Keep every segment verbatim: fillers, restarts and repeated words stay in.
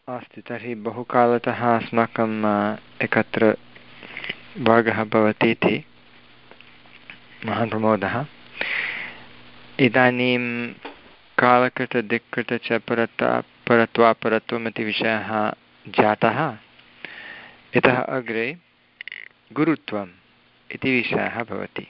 अस्तु, तर्हि बहुकालतः अस्माकम् एकत्र भागः भवति इति महान् प्रमोदः। इदानीं कालकृत दिक्कृत च परता परत्वापरत्वम् इति विषयः जातः। इतः अग्रे गुरुत्वम् इति विषयः भवति।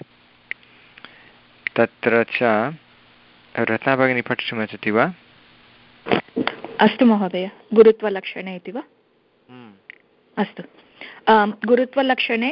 तत्र च रत्ना भगिनी पठितुमिच्छति वा? अस्तु महोदय, गुरुत्वलक्षणे इति वा? अस्तु, गुरुत्वलक्षणे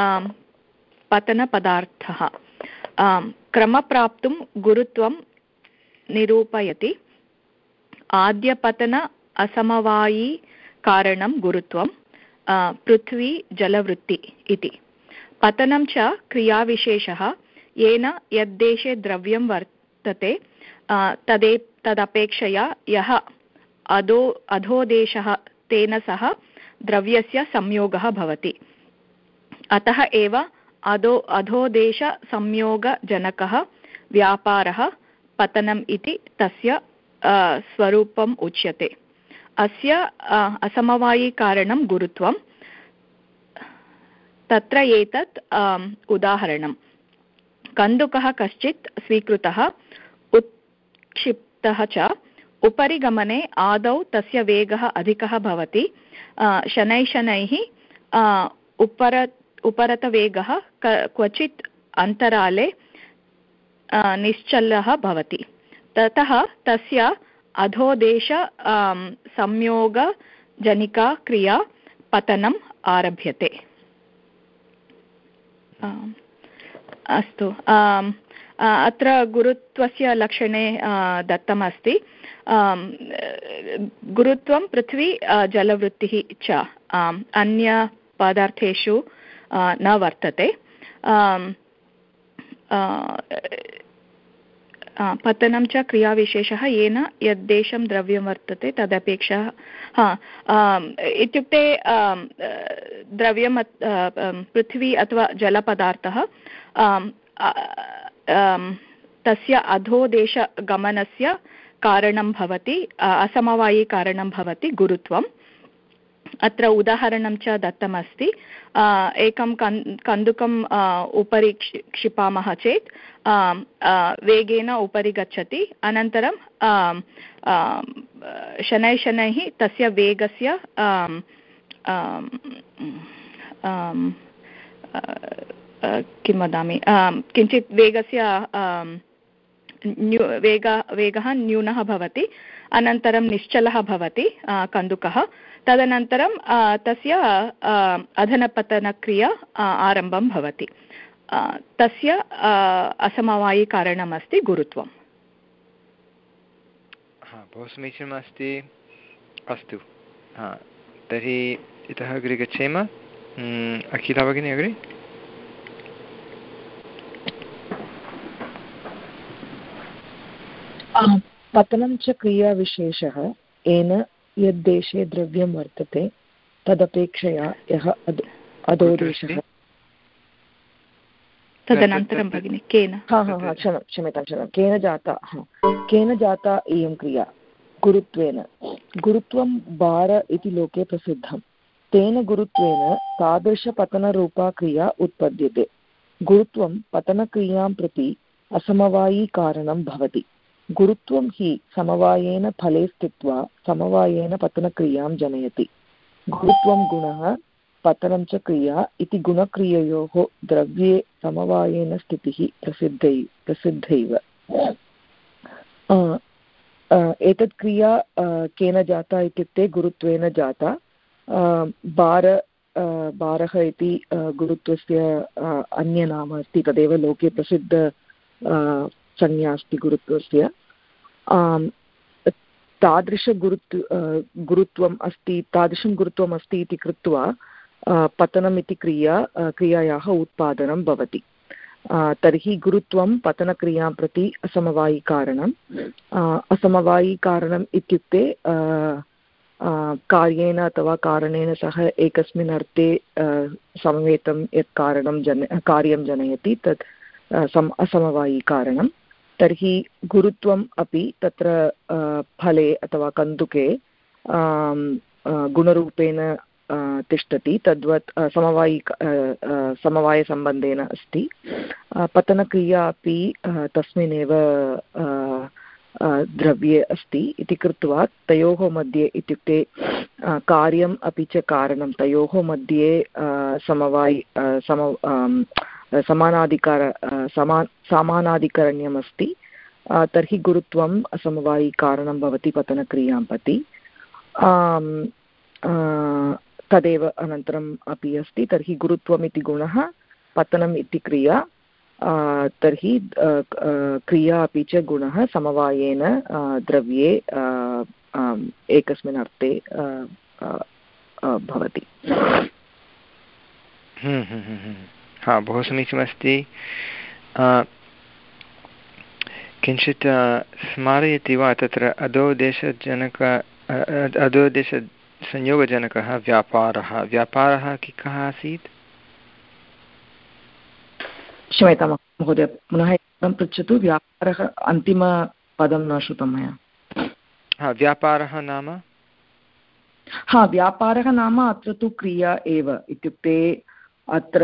पतनपदार्थः क्रमप्राप्तुं गुरुत्वं निरूपयति। आद्यपतन असमवायी कारणं गुरुत्वं, पृथ्वी जलवृत्ति इति। पतनं च क्रियाविशेषः येन यद्देशे द्रव्यं वर्तते तदे तदपेक्षया यः अधो अधोदेशः तेन सह द्रव्यस्य संयोगः भवति। अतः एव अधो अधोदेशसंयोगजनकः व्यापारः पतनम् इति तस्य स्वरूपम् उच्यते। अस्य असमवायिकारणं गुरुत्वं। तत्र एतत् उदाहरणं। कन्दुकः कश्चित् स्वीकृतः उत्क्षिप्तः च, उपरि गमने आदौ तस्य वेगः अधिकः भवति, शनैः शनैः उपर उपरतवेगः क्वचित् अन्तराले निश्चलः भवति। ततः तस्य अधोदेश संयोगजनिका क्रिया पतनम् आरभ्यते। अस्तु, अत्र गुरुत्वस्य लक्षणे दत्तमस्ति गुरुत्वं पृथ्वी जलवृत्तिः च अन्य पदार्थेषु न वर्तते। पतनं च क्रियाविशेषः येन यद्देशं द्रव्यं वर्तते तदपेक्षा हा इत्युक्ते द्रव्यं पृथ्वी अथवा जलपदार्थः तस्य अधोदेशगमनस्य कारणं भवति, असमवायिकारणं भवति गुरुत्वम्। अत्र उदाहरणं च दत्तमस्ति। एकं कन्दुकम् उपरि क्षिपामः चेत् वेगेन उपरि गच्छति, अनन्तरं शनैः शनैः तस्य वेगस्य किं वदामि किञ्चित् वेगस्य न्यू वेग वेगः न्यूनः भवति, अनन्तरं निश्चलः भवति कन्दुकः। तदनन्तरं तस्य अधनपतनक्रिया आरम्भं भवति। तस्य असमवायिकारणमस्ति गुरुत्वं। बहु समीचीनम् अस्ति। अस्तु, तर्हि इतः अग्रे गच्छेम। अखिला भगिनी अग्रे। पतनं च क्रियाविशेषः येन यद्देशे द्रव्यं वर्तते तदपेक्षया यः अधोदेशः। तदनन्तरं भगिनि केन क्षम्यतां क्षम्यतां केन जाता केन जाता इयं क्रिया गुरुत्वेन। गुरुत्वं भार इति लोके प्रसिद्धं। तेन गुरुत्वेन तादृशपतनरूपा क्रिया उत्पद्यते। गुरुत्वं पतनक्रियां प्रति असमवायिकारणं भवति। गुरुत्वं हि समवायेन फले स्थित्वा समवायेन पतनक्रियां जनयति। गुरुत्वं गुणः पतनं च क्रिया इति गुणक्रिययोः द्रव्ये समवायेन स्थितिः प्रसिद्धै प्रसिद्धैव। एतत् क्रिया केन जाता इत्युक्ते गुरुत्वेन जाता। भार भारः इति गुरुत्वस्य अन्यनाम अस्ति, तदेव लोके प्रसिद्ध संज्ञा अस्ति गुरुत्वस्य। तादृशगुरुत्व गुरुत्वम् अस्ति तादृशं गुरुत्वम् अस्ति इति कृत्वा पतनम् इति क्रिया क्रियायाः उत्पादनं भवति। तर्हि गुरुत्वं पतनक्रियां प्रति असमवायिकारणम्। असमवायिकारणम् इत्युक्ते कार्येन अथवा कारणेन सह एकस्मिन् अर्थे समवेतं यत् कारणं जन कार्यं जनयति तत् सम असमवायिकारणं। तर्हि गुरुत्वम् अपि तत्र फले अथवा कन्दुके गुणरूपेण तिष्ठति तद्वत् समवायि समवायसम्बन्धेन अस्ति। पतनक्रिया अपि तस्मिन्नेव द्रव्ये अस्ति इति कृत्वा तयोः मध्ये इत्युक्ते कार्यम् अपि च कारणं तयोः मध्ये समवायि सम समानाधिकार समा समानाधिकरण्यमस्ति। तर्हि गुरुत्वम् असमवायिकारणं भवति पतनक्रियां प्रति। तदेव अनन्तरम् अपि अस्ति। तर्हि गुरुत्वम् इति गुणः, पतनम् इति क्रिया, तर्हि क्रिया अपि च गुणः समवायेन द्रव्ये एकस्मिन् अर्थे भवति। हा, बहु समीचीनमस्ति। किञ्चित् स्मारयति वा तत्र अधोदेशजनक अधोदेशसंयोगजनकः व्यापारः व्यापारः कः आसीत्? क्षम्यतां महोदय, पुनः एकं पृच्छतु। व्यापारः अन्तिमपदं न श्रुतं मया। हा, व्यापारः नाम? हा, व्यापारः नाम अत्र तु क्रिया एव। इत्युक्ते अत्र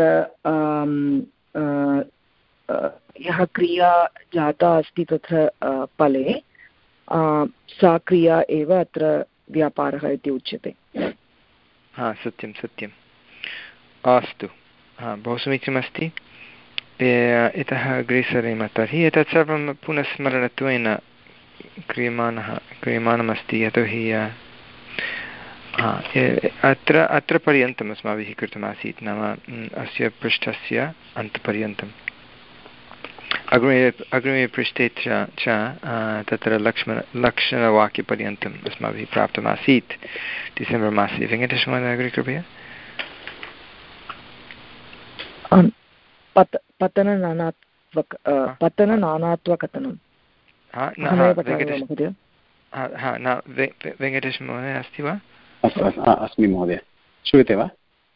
यः क्रिया जाता अस्ति तत्र फले सा क्रिया एव अत्र व्यापारः इति उच्यते। हा, सत्यं सत्यम्। अस्तु, हा, बहु समीचीनमस्ति। इतः अग्रे सरेम। तर्हि एतत् सर्वं पुनः स्मरणत्वेन क्रियमाणः क्रियमाणमस्ति। यतोहि अत्र अत्र पर्यन्तम् अस्माभिः कृतमासीत्, नाम अस्य पृष्ठस्य अन्तपर्यन्तम्। अग्रिमे अग्रिमे पृष्ठे च तत्र लक्ष्मण लक्षणवाक्यपर्यन्तम् अस्माभिः प्राप्तमासीत् डिसेम्बर् मासे। वेङ्कटेशमहोदय अग्रे कृपया। पतननानात्वक पतननानात्वकथनं। वेङ्कटेशमहोदय अस्ति वा? अस्मि महोदय, श्रूयते वा?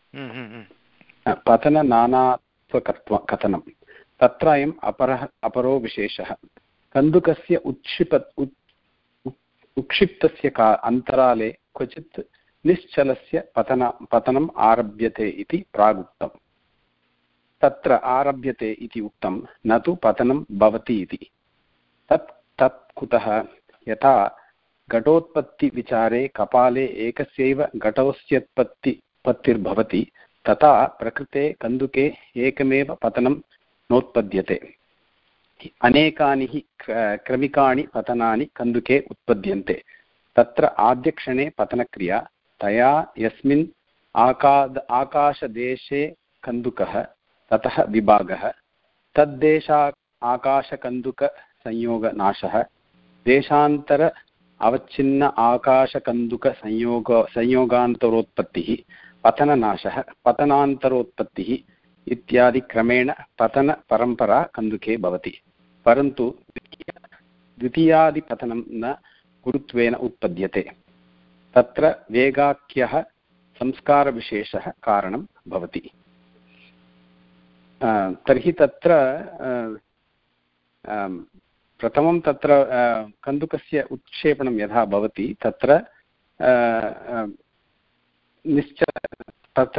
पतननानात्वकत्व कथनं तत्र अयम् अपरः अपरो विशेषः। कन्दुकस्य उत्क्षिप उक्षिप्तस्य का अन्तराले क्वचित् निश्चलस्य पतन पतनम् आरभ्यते इति प्रागुक्तम्। तत्र आरभ्यते इति उक्तं, न तु पतनं भवति इति। तत् तत् कुतः? यथा घटोत्पत्तिविचारे कपाले एकस्यैव घटोस्योत्पत्तिर्भवति, तथा प्रकृते कन्दुके एकमेव पतनं नोत्पद्यते। अनेकानि हि क्रमिकाणि पतनानि कन्दुके उत्पद्यन्ते। तत्र आद्यक्षणे पतनक्रिया, तया यस्मिन् आकाद आकाशदेशे कन्दुकः ततः विभागः, तद्देशा आकाशकन्दुकसंयोगनाशः, देशान्तर अवच्छिन्न आकाशकन्दुकसंयोग संयोगान्तरोत्पत्तिः, पतननाशः, पतनान्तरोत्पत्तिः इत्यादि क्रमेण पतनपरम्परा कन्दुके भवति। परन्तु द्वितीयादिपतनं न गुरुत्वेन उत्पद्यते। तत्र वेगाख्यः संस्कारविशेषः कारणं भवति। तर्हि तत्र प्रथमं तत्र कन्दुकस्य उत्क्षेपणं यथा भवति तत्र निश्चल तत्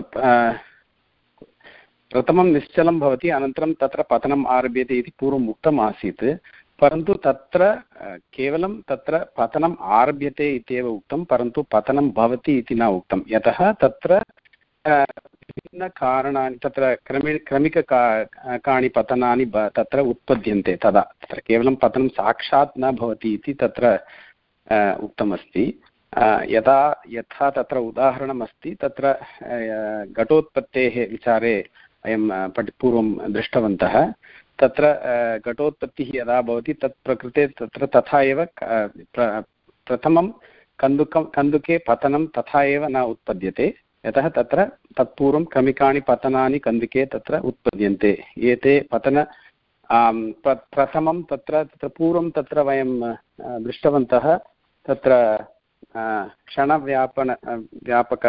प्रथमं निश्चलं भवति, अनन्तरं तत्र पतनम् आरभ्यते इति पूर्वम् उक्तम् आसीत्। परन्तु तत्र केवलं तत्र पतनम् आरभ्यते इत्येव उक्तं, परन्तु पतनं भवति इति न उक्तं। यतः तत्र विभिन्नकारणानि तत्र क्रमि क्रमिककानि पतनानि तत्र उत्पद्यन्ते। तदा तत्र केवलं पतनं साक्षात् न भवति इति तत्र उक्तमस्ति। यदा यथा तत्र उदाहरणमस्ति, तत्र घटोत्पत्तेः विचारे वयं पठि पूर्वं दृष्टवन्तः। तत्र घटोत्पत्तिः यदा भवति तत् प्रकृते तत्र तथा एव प्रथमं कन्दुकं कन्दुके पतनं तथा एव न उत्पद्यते, यतः तत्र तत्पूर्वं क्रमिकाणि पतनानि कन्दुके तत्र उत्पद्यन्ते। एते पतन प्रथमं तत्र तत्र पूर्वं तत्र वयं दृष्टवन्तः। तत्र क्षणव्यापन व्यापक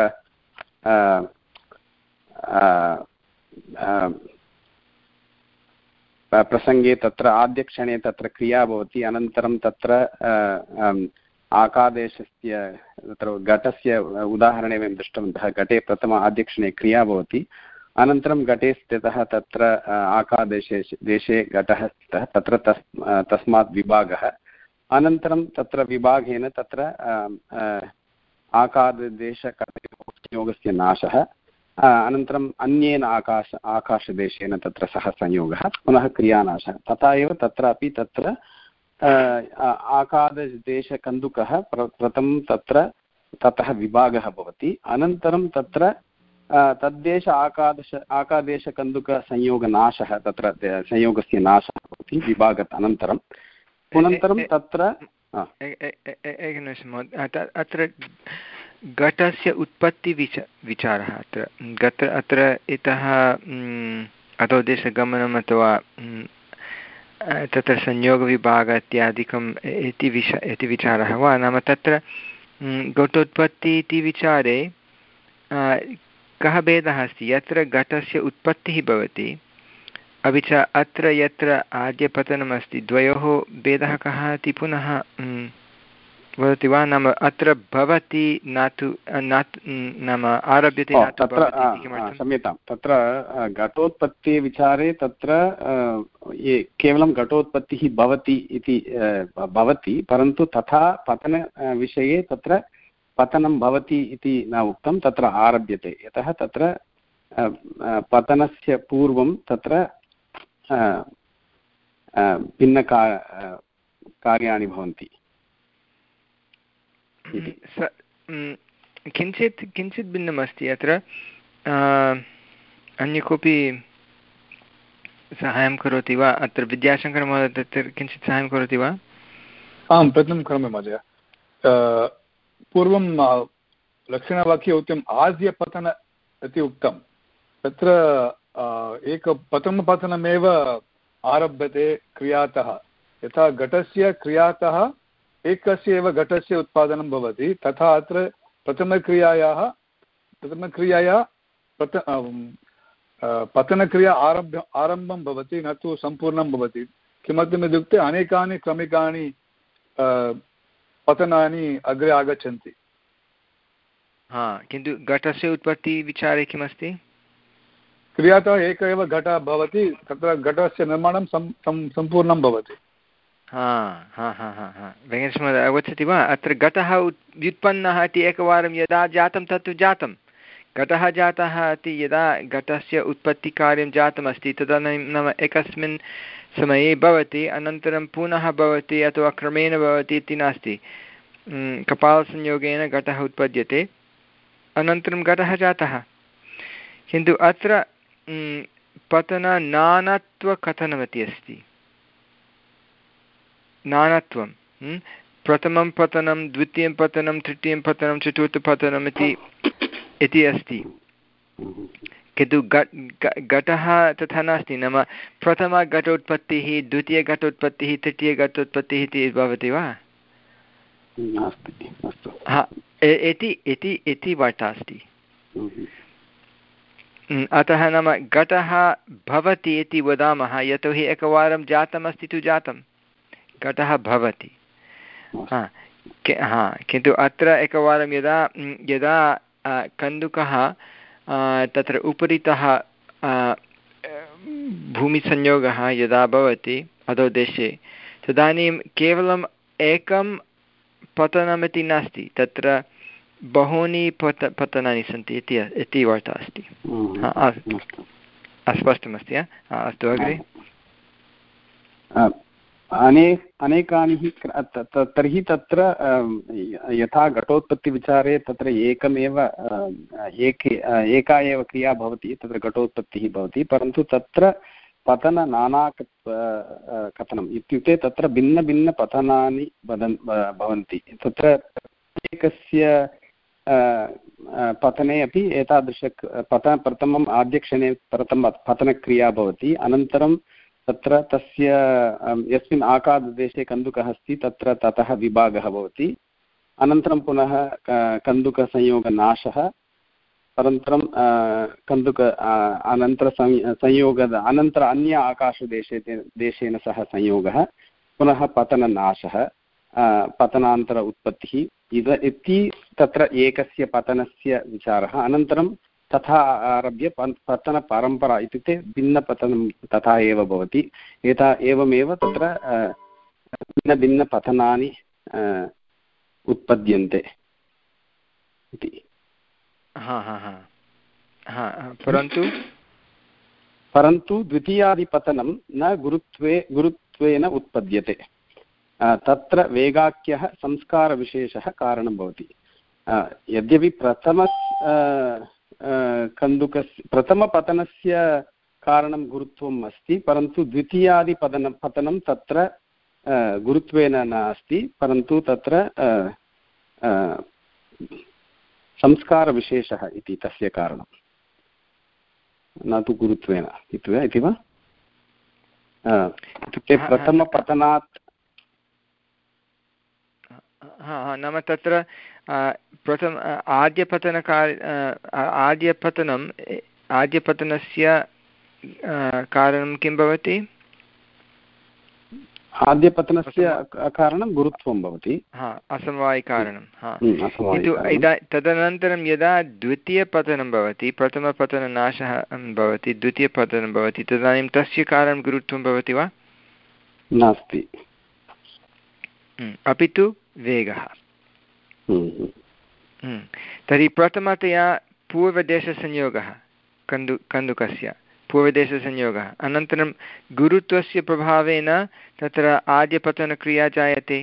प्रसङ्गे तत्र आद्यक्षणे तत्र क्रिया भवति, अनन्तरं तत्र आकादेशस्य तत्र घटस्य उदाहरणे वयं दृष्टवन्तः घटे प्रथम आद्यक्षणे क्रिया भवति अनन्तरं घटे स्थितः तत्र आकादेशे देशे घटः स्थितः तत्र तस् तस्मात् विभागः अनन्तरं तत्र विभागेन तत्र आकादेशयोगस्य नाशः अनन्तरम् अन्येन आकाश आकाशदेशेन तत्र सह संयोगः पुनः क्रियानाशः तथा एव तत्रापि तत्र आकाशदेशकन्दुकः प्रथमं तत्र ततः विभागः भवति अनन्तरं तत्र तद्देश आकादश आकादेशकन्दुकसंयोगनाशः तत्र संयोगस्य नाशः भवति विभागात् अनन्तरं पुनन्तरं तत्र एकनिमिषम् अत्र घटस्य उत्पत्तिविच विचारः अत्र घट अत्र इतः अधोदेशगमनम् अथवा तत्र संयोगविभागः इत्यादिकम् इति विष इति विचारः वा नाम तत्र घटोत्पत्ति इति विचारे कः भेदः अस्ति यत्र घटस्य उत्पत्तिः भवति अपि च अत्र यत्र आद्यपतनमस्ति द्वयोः भेदः कः इति पुनः वदति वा नाम अत्र भवति न तु न नाम आरभ्यते न तु भवति क्षम्यतां तत्र घटोत्पत्तिविचारे तत्र ये केवलं घटोत्पत्तिः भवति इति भवति परन्तु तथा पतनविषये तत्र पतनं भवति इति न उक्तं तत्र आरभ्यते यतः तत्र पतनस्य पूर्वं तत्र भिन्नका कार्याणि भवन्ति किञ्चित् किञ्चित् भिन्नमस्ति अत्र अन्य कोऽपि साहाय्यं करोति वा अत्र विद्याशङ्करमहोदय तत्र किञ्चित् साहाय्यं करोति वा आं प्रयत्नं करोमि महोदय पूर्वं लक्षणवाक्ये उक्तम् आद्यपतन इति उक्तं तत्र एक प्रथमपतनमेव आरभ्यते क्रियातः यथा घटस्य क्रियातः एकस्य एव घटस्य उत्पादनं भवति तथा अत्र प्रथमक्रियायाः प्रथमक्रियाया प्रथ पतनक्रिया आरभ्य आरम्भं भवति न तु सम्पूर्णं भवति किमर्थम् इत्युक्ते अनेकानि क्रमिकानि पतनानि अग्रे आगच्छन्ति हा किन्तु घटस्य उत्पत्तिविचारे किमस्ति क्रियातः एक एव घटः भवति तत्र घटस्य निर्माणं सम्पूर्णं भवति हा हा हा हा हा वेङ्कटेशमहोदय अवगच्छति वा अत्र घटः व्युत्पन्नः इति एकवारं यदा जातं तत्तु जातं घटः जातः इति यदा घटस्य उत्पत्तिकार्यं जातमस्ति तदानीं नाम एकस्मिन् समये भवति अनन्तरं पुनः भवति अथवा क्रमेण भवति इति नास्ति कपालसंयोगेन घटः उत्पद्यते अनन्तरं घटः जातः किन्तु अत्र पतननानत्वकथनमिति अस्ति नानत्वं प्रथमं पतनं द्वितीयं पतनं तृतीयं पतनं चतुर्थपतनम् इति इति अस्ति किन्तु घटः तथा नास्ति नाम प्रथमघटोत्पत्तिः द्वितीयघटोत्पत्तिः तृतीयघटोत्पत्तिः इति भवति वा हा इति इति इति वार्ता अस्ति अतः नाम घटः भवति इति वदामः यतोहि एकवारं जातमस्ति तु जातं घटः भवति हा हा किन्तु अत्र एकवारं यदा यदा कन्दुकः तत्र उपरितः भूमिसंयोगः यदा भवति अधोदेशे तदानीं केवलम् एकं पतनमिति नास्ति तत्र बहूनि पत पतनानि सन्ति इति इति वार्ता अस्ति अस्पष्टमस्ति अस्तु अग्रे अने अनेकानि तर्हि तत्र यथा घटोत्पत्तिविचारे तत्र एकमेव एके एका एव क्रिया भवति तत्र घटोत्पत्तिः भवति परन्तु तत्र पतन नाना कथनम् इत्युक्ते तत्र भिन्नभिन्नपतनानि वदन् भवन्ति तत्र एकस्य पतने अपि एतादृश पतन प्रथमम् आद्यक्षणे प्रथम पतनक्रिया भवति अनन्तरं तत्र तस्य यस्मिन् आकाशदेशे कन्दुकः अस्ति तत्र ततः विभागः भवति अनन्तरं पुनः कन्दुकसंयोगनाशः अनन्तरं कन्दुक अनन्तर संयोगद अनन्तर अन्य आकाशदेशे देशेन सह संयोगः पुनः पतननाशः पतनान्तर उत्पत्तिः इद इति तत्र एकस्य पतनस्य विचारः। अनन्तरं तथा आरभ्य पतनपरम्परा इत्युक्ते भिन्नपतनं तथा एव भवति। एता एवमेव तत्र भिन्नभिन्नपतनानि उत्पद्यन्ते इति। हा हा हा हा परन्तु परन्तु द्वितीयादिपतनं न गुरुत्वे गुरुत्वेन उत्पद्यते। तत्र वेगाख्यः संस्कारविशेषः कारणं भवति। यद्यपि प्रथम कन्दुकस्य प्रथमपतनस्य कारणं गुरुत्वम् अस्ति, परन्तु द्वितीयादिपतनं पतनं तत्र गुरुत्वेन नास्ति, परन्तु तत्र संस्कारविशेषः इति तस्य कारणं, न तु गुरुत्वेन इति वा? इत्युक्ते प्रथमपतनात् हा हा नाम तत्र प्रथम आद्यपतनकाल आद्यपतनम् आद्यपतनस्य कारणं किं भवति? आद्यपतनस्य कारणं गुरुत्वं भवति। हा असमवायिकारणं। हा किन्तु तदनन्तरं यदा द्वितीयपतनं भवति, प्रथमपतननाशः भवति, द्वितीयपतनं भवति, तदानीं तस्य कारणं गुरुत्वं भवति वा? नास्ति, अपि तु वेगः। तर्हि प्रथमतया पूर्वदेशसंयोगः कन्दु कन्दुकस्य पूर्वदेशसंयोगः, अनन्तरं गुरुत्वस्य प्रभावेन तत्र आद्यपतनक्रिया जायते।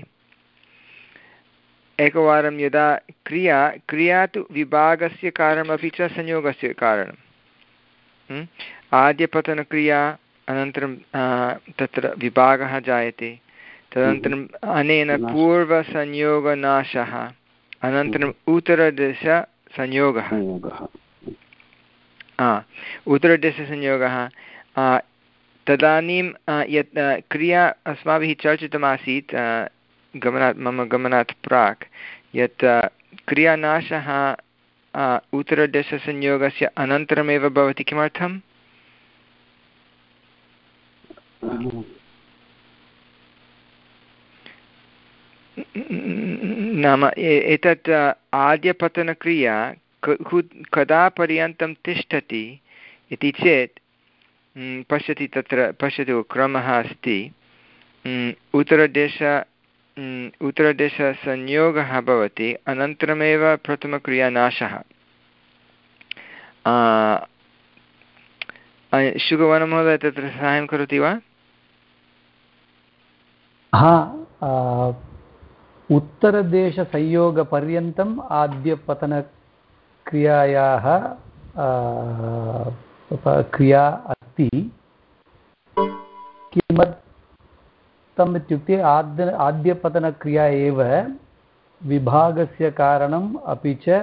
एकवारं यदा क्रिया क्रिया तु विभागस्य कारणमपि च संयोगस्य कारणम्। आद्यपतनक्रिया अनन्तरं तत्र विभागः जायते, तदनन्तरम् अनेन पूर्वसंयोगनाशः, अनन्तरम् उत्तरदेशसंयोगः। उत्तरदेशसंयोगः तदानीं यत् क्रिया अस्माभिः चर्चितमासीत् गमनात् मम गमनात् प्राक्, यत् क्रियानाशः उत्तरदेशसंयोगस्य अनन्तरमेव भवति। किमर्थम्? नाम एतत् आद्यपतनक्रिया कदा पर्यन्तं तिष्ठति इति चेत् पश्यति, तत्र पश्यतु क्रमः अस्ति। उत्तरदेश उत्तरदेशसंयोगः भवति, अनन्तरमेव प्रथमक्रियानाशः। शुगवनमहोदय तत्र साहाय्यं करोति वा? हा, उत्तरदेशसंयोगपर्यन्तम् आद्यपतनक्रियायाः क्रिया अस्ति। किमर्थम् इत्युक्ते आद्य आद्यपतनक्रिया एव विभागस्य कारणम्, अपि च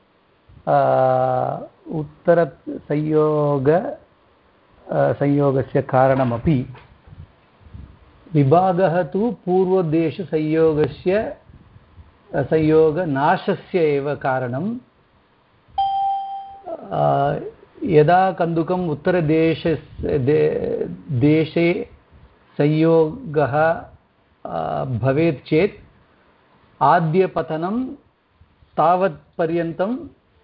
उत्तरसंयोग संयोगस्य कारणमपि। विभागः तु पूर्वदेशसंयोगस्य संयोगनाशस्य एव कारणं। यदा कन्दुकम् उत्तरदेश देशे संयोगः भवेत् चेत् आद्यपतनं तावत्पर्यन्तं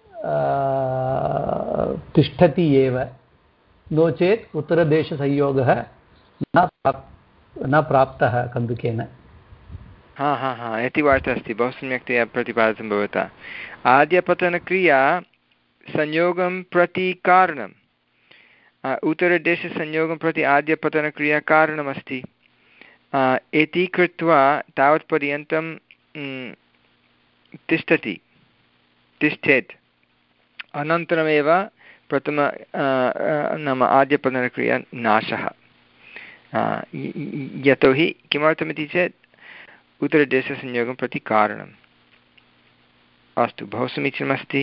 तिष्ठति एव, नो चेत् उत्तरदेशसंयोगः न न प्राप्तः कन्दुकेन। हा हा हा इति वार्ता अस्ति। बहु सम्यक्तया प्रतिपादितं भवता। आद्यपतनक्रिया संयोगं प्रति कारणम्, उत्तरदेशसंयोगं प्रति आद्यपतनक्रिया कारणमस्ति इति कृत्वा तावत्पर्यन्तं तिष्ठति तिष्ठेत्, अनन्तरमेव प्रथम नाम आद्यपतनक्रिया नाशः। यतोहि किमर्थमिति चेत् उत्तरदेशसंयोगं प्रति कारणम्। अस्तु, बहु समीचीनमस्ति।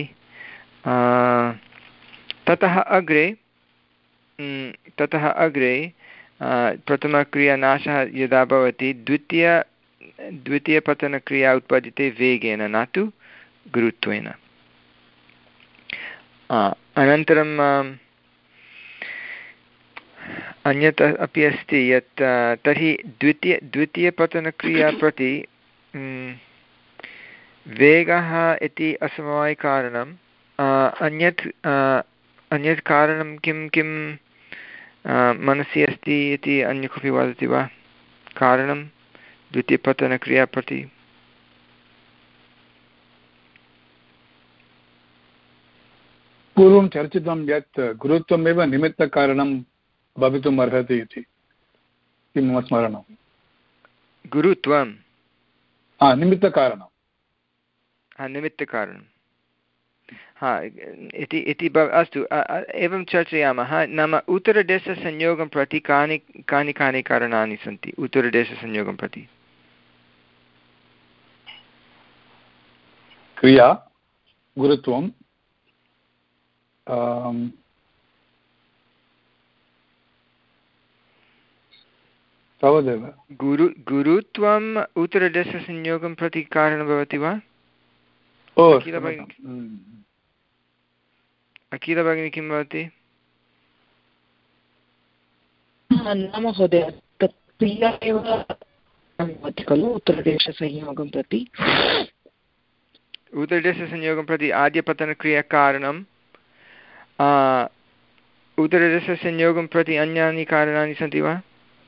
ततः अग्रे ततः अग्रे प्रथमक्रियानाशः यदा भवति, द्वितीय द्वितीयपतनक्रिया उत्पद्यते वेगेन, न तु गुरुत्वेन। अनन्तरं अन्यत् अपि अस्ति यत् तर्हि द्वितीय द्वितीयपतनक्रिया प्रति वेगः इति असमवायिकारणम् अन्यत् अन्यत् कारणं किं किं मनसि अस्ति इति अन्य कोऽपि वदति वा कारणं द्वितीयपतनक्रिया प्रति पूर्वं चर्चितं यत् गुरुत्वमेव निमित्तकारणं भवितुम् अर्हति इति किं मम स्मरणं गुरुत्वं निमित्तकारणं निमित्तकारणं हा इति इति अस्तु एवं चर्चयामः नाम उत्तरदेशसंयोगं प्रति कानि कानि कानि कारणानि सन्ति उत्तरदेशसंयोगं प्रति क्रिया गुरुत्वं तावदेव गुरु गुरुत्वम् उत्तरदेशसंयोगं प्रति कारणं भवति वा अखिल भगिनी किं भवति न महोदय तत् क्रिया एव भवति खलु उत्तरदेशसंयोगं प्रति उत्तरदेशसंयोगं प्रति आद्यपतनक्रियाकारणं उत्तरदेशसंयोगं प्रति अन्यानि कारणानि सन्ति वा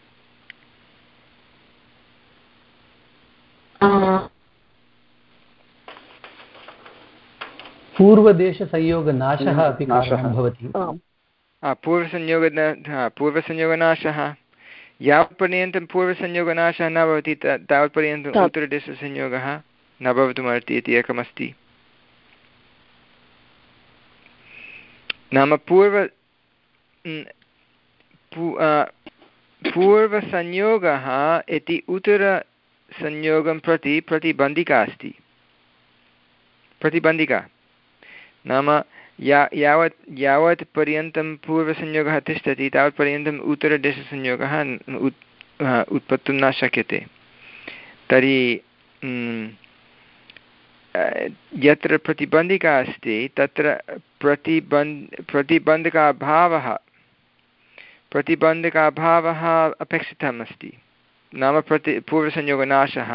पूर्वदेशसंयोगनाशः अपि कारणं भवति पूर्वसंयोग पूर्वसंयोगनाशः यावत्पर्यन्तं पूर्वसंयोगनाशः न भवति तावत्पर्यन्तम् उत्तरदेशसंयोगः न भवितुमर्हति इति एकमस्ति नाम पूर्व पूर्वसंयोगः इति उत्तरसंयोगं प्रति प्रतिबन्धिका अस्ति प्रतिबन्धिका नाम या यावत् यावत् पर्यन्तं पूर्वसंयोगः तिष्ठति तावत्पर्यन्तम् उत्तरदेशसंयोगः उत्पत्तुं न शक्यते तर्हि यत्र प्रतिबन्धिका अस्ति तत्र प्रतिबन्ध प्रतिबन्धकाभावः प्रतिबन्धकाभावः अपेक्षितम् अस्ति नाम प्रति पूर्वसंयोगनाशः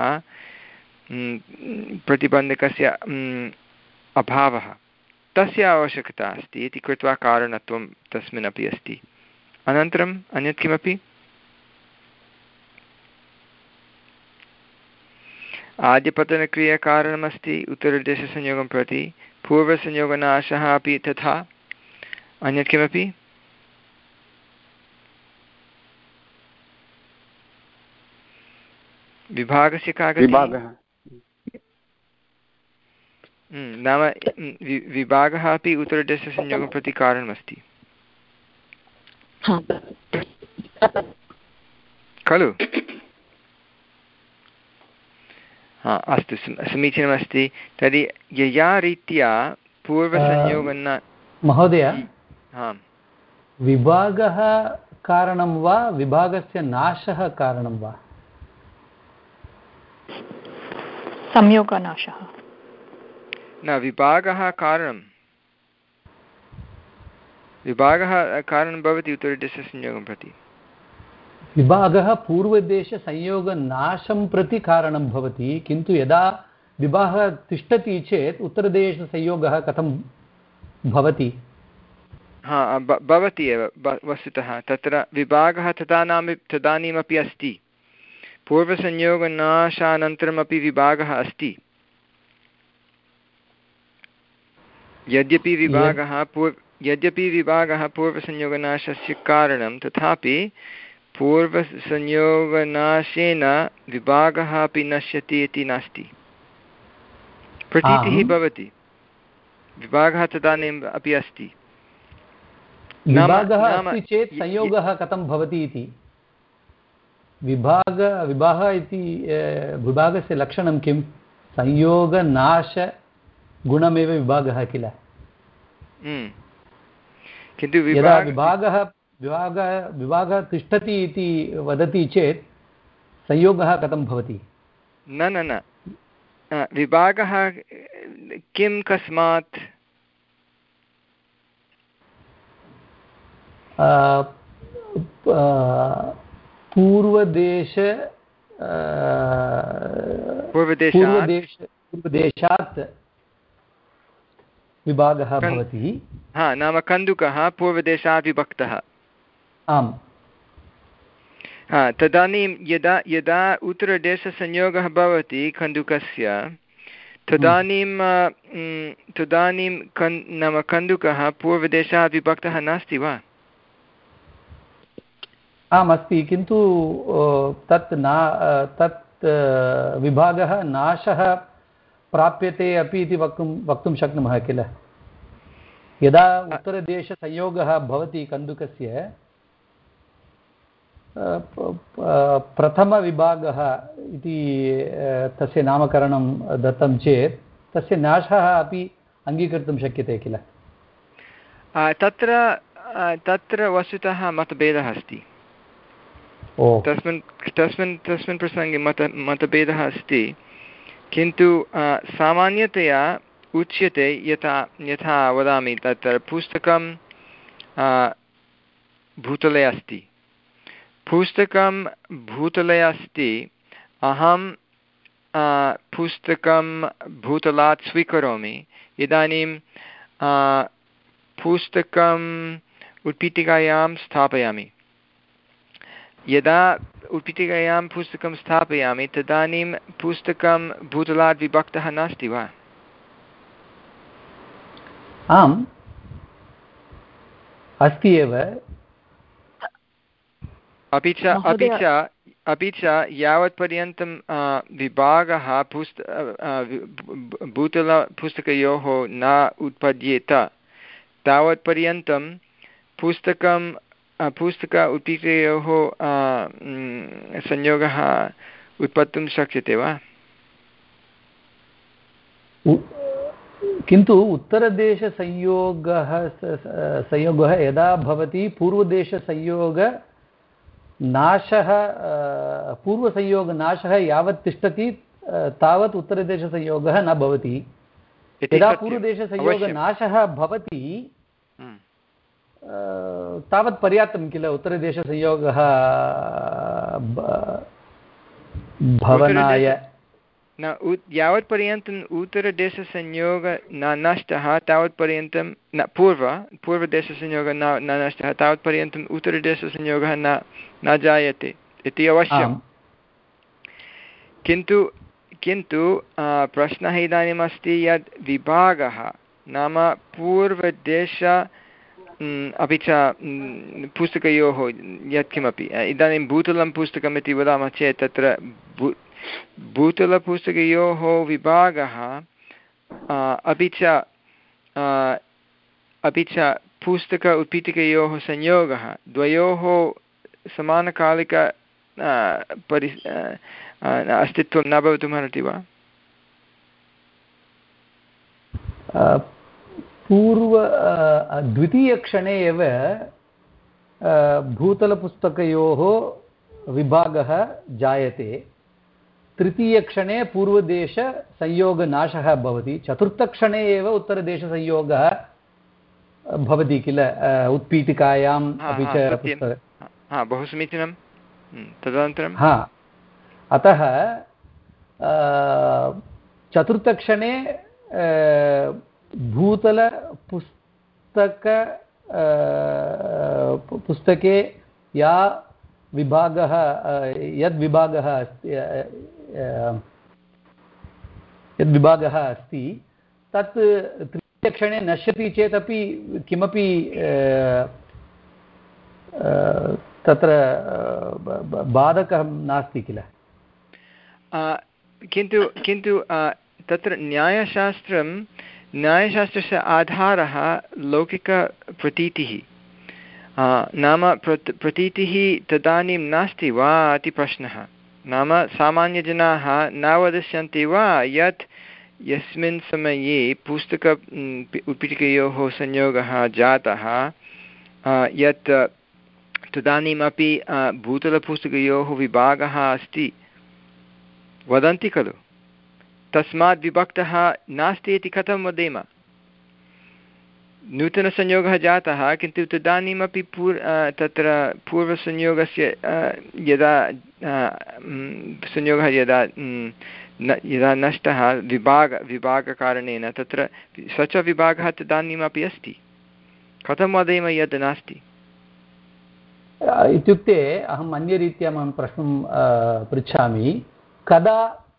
प्रतिबन्धकस्य अभावः तस्य आवश्यकता अस्ति इति कृत्वा कारणत्वं तस्मिन् अपि अस्ति अनन्तरम् अन्यत् किमपि आद्यपतनक्रियाकारणमस्ति उत्तरदेशसंयोगं प्रति पूर्वसंयोगनाशः अपि तथा अन्यत् किमपि विभागस्य का गतिः नाम विभागः अपि उत्तरदेशसंयोगं प्रति कारणमस्ति खलु हा अस्तु समीचीनमस्ति तर्हि यया रीत्या पूर्वसंयोगं महोदय हा विभागः कारणं वा विभागस्य नाशः कारणं वा संयोगनाशः न विभागः कारणं विभागः कारणं भवति उत्तरदेशसंयोगं प्रति विभागः पूर्वदेशसंयोगनाशं प्रति कारणं भवति किन्तु यदा विभागः तिष्ठति चेत् उत्तरदेशसंयोगः कथं भवति हा भवति एव वस्तुतः तत्र विभागः तदानीं तदानीमपि अस्ति पूर्वसंयोगनाशानन्तरमपि विभागः अस्ति यद्यपि विभागः पूर्व यद्यपि विभागः पूर्वसंयोगनाशस्य कारणं तथापि पूर्वसंयोगनाशेन विभागः अपि नश्यति इति नास्ति प्रतीतिः भवति विभागः तदानीम् अपि अस्ति विभागः अस्ति चेत् संयोगः कथं भवति इति विभाग विभागः इति विभागस्य लक्षणं किं संयोगनाशगुणमेव विभागः किल किन्तु यदा विभागः विभागः विभागः तिष्ठति इति वदति चेत् संयोगः कथं भवति न न न विभागः किं कस्मात् पूर्वदेश पूर्वदेश पूर्वदेशात् विभागः भवति। हा, नाम कन्दुकः पूर्वदेशात् विभक्तः। आम्। हा, तदानीं यदा यदा उत्तरदेशसंयोगः भवति कन्दुकस्य, तदानीं तदानीं कन् नाम कन्दुकः पूर्वदेशात् विभक्तः नास्ति वा? आम् अस्ति, किन्तु तत् न तत् विभागः नाशः प्राप्यते अपि इति वक्तुं वक्तुं शक्नुमः किल। यदा उत्तरदेशसंयोगः भवति कन्दुकस्य, प्रथमविभागः इति तस्य नामकरणं दत्तं चेत् तस्य नाशः अपि अङ्गीकर्तुं शक्यते किल। तत्र तत्र वस्तुतः मतभेदः अस्ति। तस्मिन् तस्मिन् तस्मिन् प्रसङ्गे मत मतभेदः अस्ति, किन्तु सामान्यतया उच्यते यथा यथा वदामि तत्र पुस्तकं भूतले अस्ति, पुस्तकं भूतले अस्ति, अहं पुस्तकं भूतलात् स्वीकरोमि, इदानीं पुस्तकम् उत्पीठिकायां स्थापयामि। यदा उत्पीठिकायां पुस्तकं स्थापयामि तदानीं पुस्तकं भूतलात् विभक्तः नास्ति वा? आम्, अस्ति एव। अपि च अपि च अपि च यावत्पर्यन्तं विभागः पुस्त भूतलपुस्तकयोः न उत्पद्येत तावत्पर्यन्तं पुस्तकं पुस्तक उत्पीठयोः संयोगः उत्पत्तुं शक्यते वा? किन्तु उत्तरदेशसंयोगः संयोगः यदा भवति पूर्वदेशसंयोगः नाशः पूर्वसंयोगनाशः यावत् तिष्ठति तावत् उत्तरदेशसंयोगः न भवति। यदा पूर्वदेशसंयोगनाशः भवति तावत् पर्याप्तं किल उत्तरदेशसंयोगः भवनाय। न यावत्पर्यन्तम् उत्तरदेशसंयोगः न नष्टः तावत्पर्यन्तं न पूर्व पूर्वदेशसंयोगः न न नष्टः तावत्पर्यन्तम् उत्तरदेशसंयोगः न न जायते इति अवश्यं। किन्तु किन्तु प्रश्नः इदानीम् अस्ति यत् विभागः नाम पूर्वदेश अपि च पुस्तकयोः यत्किमपि, इदानीं भूतलं पुस्तकम् इति वदामः चेत् तत्र भू भूतलपुस्तकयोः विभागः अपि च अपि च पुस्तक उत्पीठिकयोः संयोगः द्वयोः समानकालिक परि अस्तित्वं न भवितुमर्हति वा? पूर्व द्वितीयक्षणे एव भूतलपुस्तकयोः विभागः जायते, तृतीयक्षणे पूर्वदेशसंयोगनाशः भवति, चतुर्थक्षणे एव उत्तरदेशसंयोगः भवति किल उत्पीठिकायाम् अपि च पुस्तके। बहु समीचीनं। तदनन्तरं हा अतः चतुर्थक्षणे भूतलपुस्तक पुस्तके या विभागः यद्विभागः अस्ति यद्विभागः अस्ति तत् तृतीयक्षणे नश्यति चेदपि किमपि तत्र बाधकः नास्ति किल। किन्तु किन्तु तत्र न्यायशास्त्रं न्यायशास्त्रस्य आधारः लौकिकप्रतीतिः, नाम प्रत् प्रतीतिः तदानीं नास्ति वा इति प्रश्नः। नाम सामान्यजनाः न वदिष्यन्ति वा यत् यस्मिन् समये पुस्तक उत्पीठिकयोः संयोगः जातः यत् तदानीमपि भूतलपुस्तकयोः विभागः अस्ति वदन्ति खलु, तस्मात् विभक्तः नास्ति इति कथं वदेम? नूतनसंयोगः जातः किन्तु तदानीमपि पूर् तत्र पूर्वसंयोगस्य यदा संयोगः यदा न यदा नष्टः विभाग विभागकारणेन तत्र स च विभागः तदानीमपि अस्ति। कथं वदेम यद् नास्ति? इत्युक्ते अहम् अन्यरीत्या अहं प्रश्नं पृच्छामि, कदा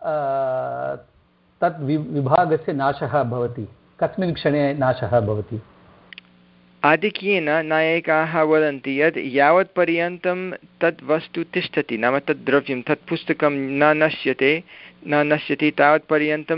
तत् वि विभागस्य नाशः भवति, कस्मिन् क्षणे नाशः भवति? आधिक्येन नायकाः वदन्ति यत् यावत्पर्यन्तं तद् वस्तु तिष्ठति, नाम तद् द्रव्यं तत् पुस्तकं न नश्यते न नश्यति तावत्पर्यन्तं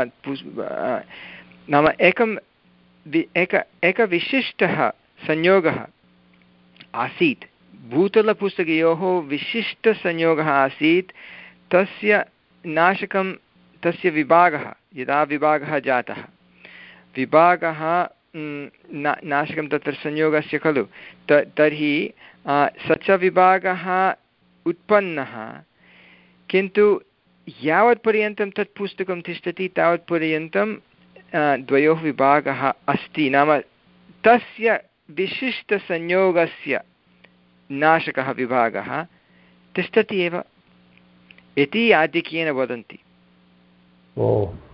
नाम एकं एक एकविशिष्टः संयोगः आसीत्, भूतलपुस्तकयोः विशिष्टसंयोगः आसीत्, तस्य नाशकं तस्य विभागः यदा विभागः जातः विभागः ना नाशकं तत्र संयोगस्य खलु त तर्हि स च विभागः उत्पन्नः, किन्तु यावत्पर्यन्तं तत् पुस्तकं तिष्ठति तावत्पर्यन्तं द्वयोः विभागः अस्ति, नाम तस्य विशिष्टसंयोगस्य नाशकः विभागः तिष्ठति एव इति आधिक्येन वदन्ति। ओ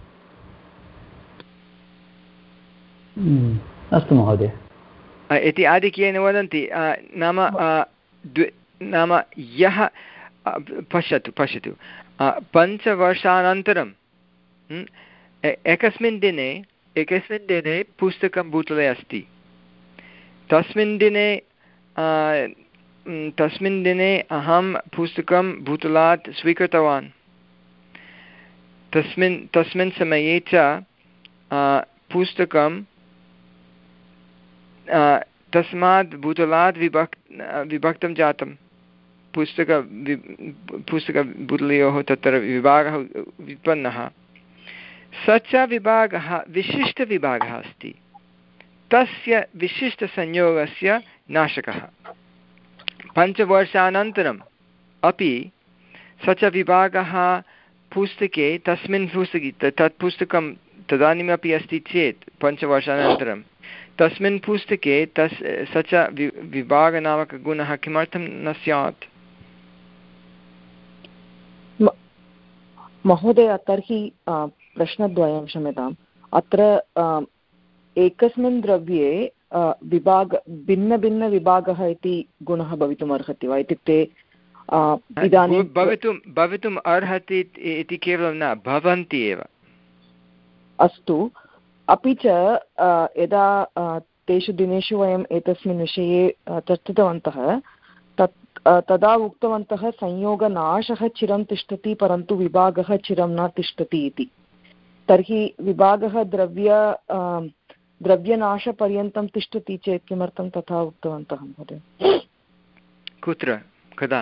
अस्तु महोदय, इति आधिक्येन वदन्ति। नाम द्वि नाम यः पश्यतु पश्यतु पञ्चवर्षानन्तरं एकस्मिन् दिने एकस्मिन् दिने पुस्तकं भूतले अस्ति, तस्मिन् दिने तस्मिन् दिने अहं पुस्तकं भूतलात् स्वीकृतवान्, तस्मिन् तस्मिन् समये च पुस्तकं तस्मात् भूतलात् विभक् विभक्तं जातं, पुस्तक पुस्तकभूतलयोः तत्र विभागः उत्पन्नः, स च विभागः विशिष्टविभागः अस्ति, तस्य विशिष्टसंयोगस्य नाशकः। पञ्चवर्षानन्तरम् अपि स च विभागः पुस्तके तस्मिन् पुस्तके तत् पुस्तकं तदानीमपि अस्ति चेत् पञ्चवर्षानन्तरं तस्मिन् पुस्तके तस् स च वि विभागनामकगुणः किमर्थं न स्यात्? महोदय, तर्हि प्रश्नद्वयं, क्षम्यताम्। अत्र एकस्मिन् द्रव्ये विभाग भिन्नभिन्नविभागः इति गुणः भवितुम् अर्हति वा? इत्युक्ते इदानीं भवितुं भवितुम् अर्हति इति केवलं न, भवन्ति एव। अस्तु, अपि च यदा तेषु दिनेषु वयम् एतस्मिन् विषये चर्चितवन्तः तत् तदा उक्तवन्तः संयोगनाशः चिरं तिष्ठति परन्तु विभागः चिरं न तिष्ठति इति। तर्हि विभागः द्रव्य द्रव्यनाशपर्यन्तं तिष्ठति चेत् किमर्थं तथा उक्तवन्तः महोदय? कुत्र कदा?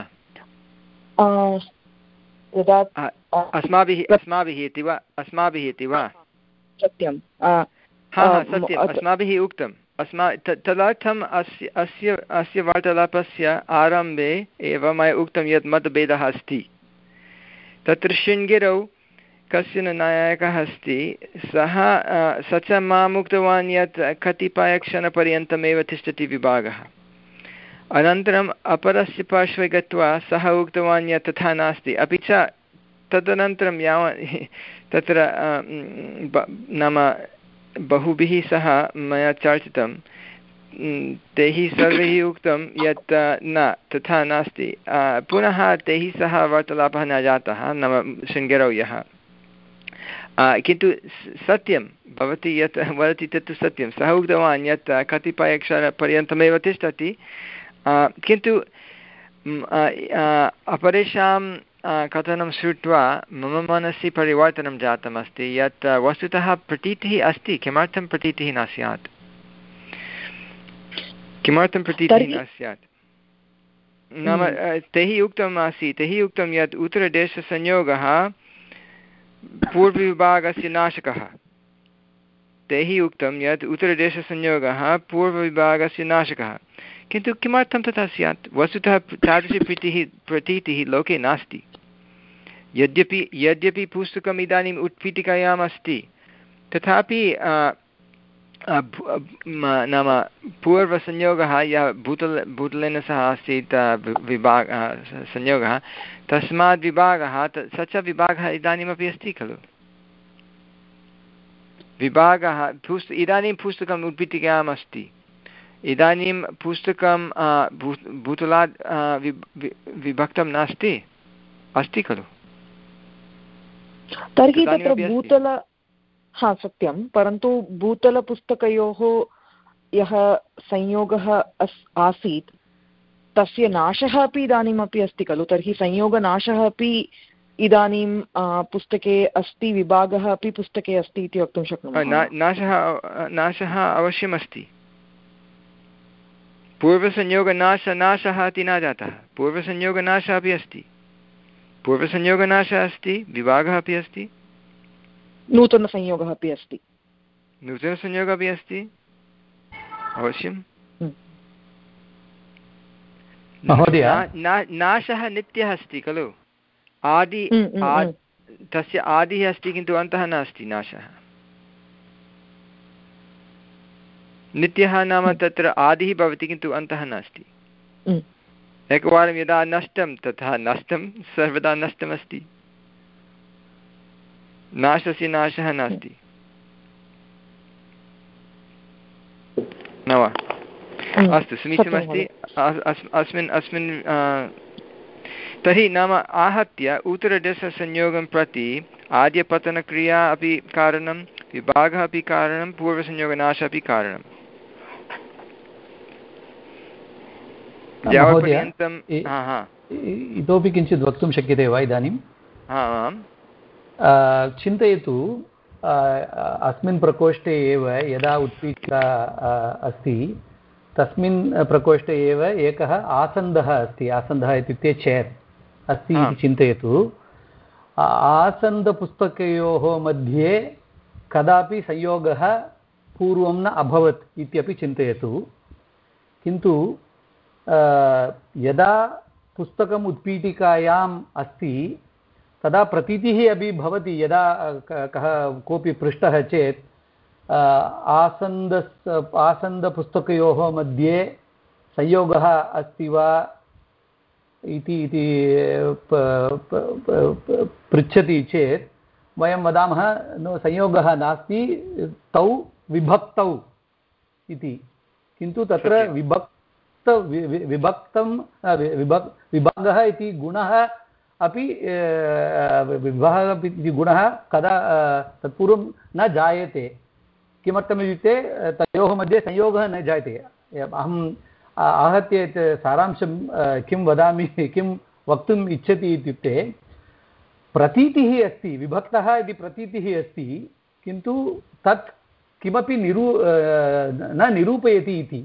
यदा अस्माभिः अस्माभिः इति वा अस्माभिः इति वा? सत्यं सत्यम्, अस्माभिः उक्तम्। अस्मा तदर्थम् अस्य अस्य अस्य वार्तालापस्य आरम्भे एव मया उक्तं यत् मतभेदः अस्ति। तत्र शृङ्गेरौ कश्चन नायकः अस्ति, सः स च माम् उक्तवान् यत् कतिपयक्षणपर्यन्तमेव तिष्ठति विभागः। अनन्तरम् अपरस्य पार्श्वे गत्वा सः उक्तवान् यत् तथा नास्ति, अपि च तदनन्तरं यावत् तत्र नाम बहुभिः सह मया चर्चितं, तैः सर्वैः उक्तं यत् न तथा नास्ति। पुनः तैः सह वार्तालापः न जातः, नाम शृङ्गेरौ यः। किन्तु सत्यं भवती यत् वदति तत्तु सत्यं, सः उक्तवान् यत् कतिपयक्षणपर्यन्तमेव तिष्ठति, किन्तु अपरेषां कथनं श्रुत्वा मम मनसि परिवर्तनं जातमस्ति यत् वस्तुतः प्रतीतिः अस्ति। किमर्थं प्रतीतिः न स्यात्? किमर्थं प्रतीतिः न स्यात्? नाम तैः उक्तम् आसीत्, तैः उक्तं यत् उत्तरदेशसंयोगः पूर्वविभागस्य नाशकः। तैः उक्तं यत् उत्तरदेशसंयोगः पूर्वविभागस्य नाशकः, किन्तु किमर्थं तथा स्यात्? वस्तुतः तादृशी प्रीतिः प्रतीतिः लोके नास्ति। यद्यपि यद्यपि पुस्तकम् इदानीम् उत्पीठिकायाम् अस्ति, तथापि नाम पूर्वसंयोगः यः भूतल भूतलेन सह आसीत् विभाग संयोगः तस्मात् विभागः स च विभागः इदानीमपि अस्ति खलु विभागः पुस्त इदानीं पुस्तकम् उत्पीठिकायाम् अस्ति इदानीं पुस्तकं भूतलात् विभक्तं नास्ति अस्ति खलु तर्हि तत्र भूतल हा सत्यं परन्तु भूतलपुस्तकयोः यः संयोगः अस् आसीत् तस्य नाशः अपि इदानीमपि अस्ति खलु तर्हि संयोगनाशः अपि इदानीं पुस्तके अस्ति विभागः अपि पुस्तके अस्ति इति वक्तुं शक्नुमः नाशः नाशः अवश्यम् अस्ति पूर्वसंयोगनाश नाशः इति न जातः पूर्वसंयोगनाशः अपि अस्ति पूर्वसंयोगनाशः अस्ति विभागः अपि अस्ति नूतनसंयोगः अपि अस्ति नूतनसंयोगः अपि अस्ति अवश्यं महोदय नाशः नित्यः अस्ति खलु आदि तस्य आदिः अस्ति किन्तु अन्तः नास्ति नाशः नित्यः नाम तत्र आदिः भवति किन्तु अन्तः नास्ति एकवारं यदा नष्टं तथा नष्टं सर्वदा नष्टमस्ति नाशस्य नाशः नास्ति न वा अस्तु समीचीनमस्ति अस्मिन् अस्मिन् तर्हि नाम आहत्य उत्तरदेशसंयोगं प्रति आद्यपतनक्रिया अपि कारणं विभागः अपि कारणं पूर्वसंयोगनाशः अपि कारणं यावत्पर्यन्तं इतोपि किञ्चित् वक्तुं शक्यते वा इदानीं आम् चिन्तयतु अस्मिन् प्रकोष्ठे एव यदा उत्पीठिका अस्ति तस्मिन् प्रकोष्ठे एव एकः आसन्दः अस्ति आसन्दः इत्युक्ते चेर् अस्ति इति चिन्तयतु आसन्दपुस्तकयोः मध्ये कदापि संयोगः पूर्वं न अभवत् इत्यपि चिन्तयतु किन्तु यदा पुस्तकम् उत्पीठिकायाम् अस्ति तदा प्रतीतिः अपि भवति यदा कः कोऽपि पृष्टः चेत् आसन्द आसन्दपुस्तकयोः मध्ये संयोगः अस्ति वा इति इति पृच्छति चेत् वयं वदामः नो संयोगः नास्ति तौ विभक्तौ इति किन्तु तत्र विभक्त विभक्तं विभक् विभागः इति गुणः अपि विभागः इति गुणः कदा तत्पूर्वं न जायते किमर्थमित्युक्ते तयोः मध्ये संयोगः न जायते अहम् आहत्य सारांशं किं वदामि किं वक्तुम् इच्छति इत्युक्ते प्रतीतिः अस्ति विभक्तः इति प्रतीतिः अस्ति किन्तु तत् किमपि निरू न निरूपयति इति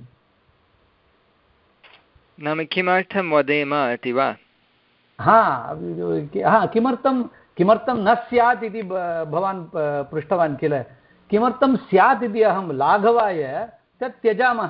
नाम किमर्थं वदेम इति वा हा हा किमर्थं किमर्थं न स्यात् इति भवान् पृष्टवान् किल किमर्थं स्यात् इति अहं लाघवाय तत् त्यजामः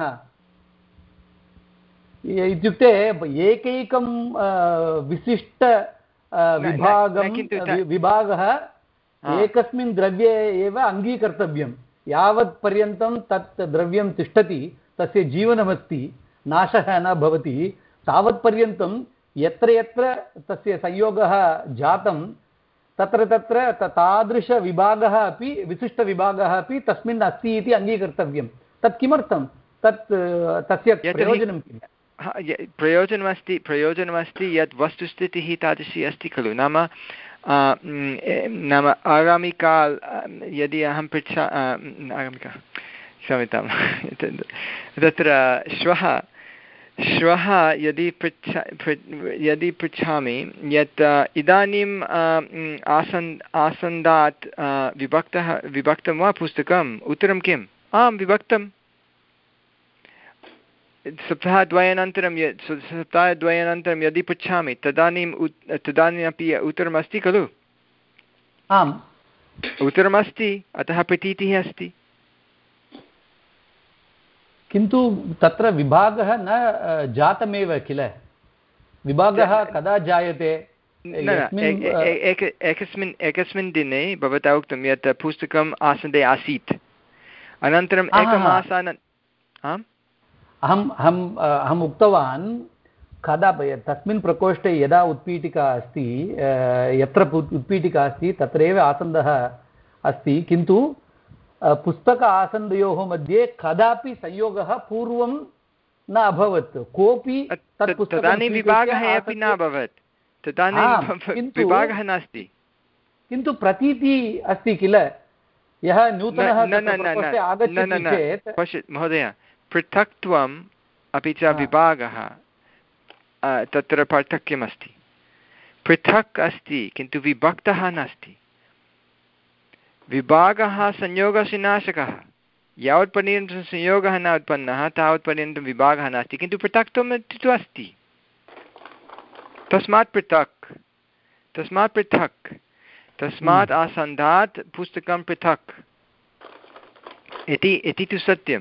इत्युक्ते एकैकं विशिष्ट विभागं विभागः एकस्मिन् द्रव्ये एव अङ्गीकर्तव्यं यावत् पर्यन्तं तत् द्रव्यं तिष्ठति तस्य जीवनमस्ति नाशः न भवति तावत्पर्यन्तं यत्र यत्र तस्य संयोगः जातं तत्र तत्र तादृशविभागः अपि विशिष्टविभागः अपि तस्मिन् अस्ति इति अङ्गीकर्तव्यं तत् किमर्थं तत् तस्य प्रयोजनं किम् प्रयोजनमस्ति प्रयोजनमस्ति यत् वस्तुस्थितिः तादृशी अस्ति खलु नाम नाम आगामिकाल यदि अहं पृच्छा आगामिका क्षम्यतां तत्र श्वः श्वः यदि पृच्छा यदि पृच्छामि यत् इदानीम् आसन् आसन्दात् विभक्तः विभक्तं वा पुस्तकम् उत्तरं किम् आं विभक्तं सप्ताहद्वयानन्तरं यत् सप्ताहद्वयानन्तरं यदि पृच्छामि तदानीम् तदानीमपि उत्तरमस्ति खलु आम् उत्तरमस्ति अतः प्रतीतिः अस्ति किन्तु तत्र विभागः न जातमेव किल विभागः कदा जायते एकस्मिन् एकस्मिन् दिने भवता उक्तं यत् पुस्तकम् आसन्दे आसीत् अनन्तरम् एकमासान आम् अहम् अहम् अहम् उक्तवान् कदा तस्मिन् प्रकोष्ठे यदा उत्पीठिका अस्ति यत्र उत्पीठिका अस्ति तत्रैव आसन्दः अस्ति किन्तु पुस्तक आसन्दयोः मध्ये कदापि संयोगः पूर्वं न अभवत् कोऽपि तदानीं विभागः अपि न अभवत् तदानीं विभागः नास्ति किन्तु प्रतीतिः अस्ति किल यः नूतनः आगच्छति चेत् पश्यतु महोदय पृथक्त्वम् अपि च विभागः तत्र पार्थक्यमस्ति पृथक् अस्ति किन्तु विभक्तः नास्ति विभागः संयोगस्य नाशकः यावत्पर्यन्तं संयोगः न उत्पन्नः तावत्पर्यन्तं विभागः नास्ति किन्तु पृथक्त्वं तु अस्ति तस्मात् पृथक् तस्मात् पृथक् तस्मात् आसन्दात् पुस्तकं पृथक् इति इति तु सत्यं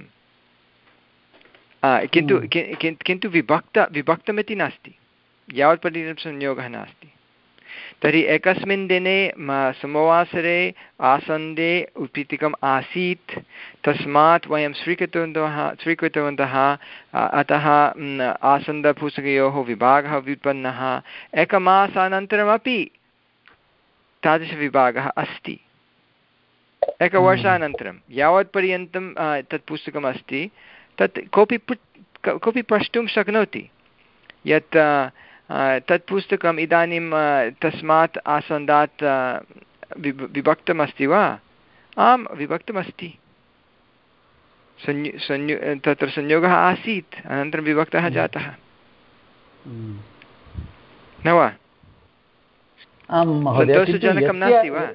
किन्तु किन्तु विभक्त विभक्तमिति नास्ति यावत्पर्यन्तं संयोगः नास्ति तर्हि एकस्मिन् दिने सोमवासरे आसन्दे उत्पीठिकम् आसीत् तस्मात् वयं स्वीकृतवन्तः स्वीकृतवन्तः अतः आसन्दपुस्तकयोः विभागः व्युत्पन्नः एकमासानन्तरमपि तादृशविभागः अस्ति एकवर्षानन्तरं यावत्पर्यन्तं तत् पुस्तकम् अस्ति तत् कोऽपि कोऽपि प्रष्टुं शक्नोति यत् तत् पुस्तकम् इदानीं तस्मात् आसन्दात् विभक्तमस्ति वा आम् विभक्तमस्ति संयु संयु तत्र संयोगः आसीत् अनन्तरं विभक्तः जातः न वा सन्तोषजनकं नास्ति वा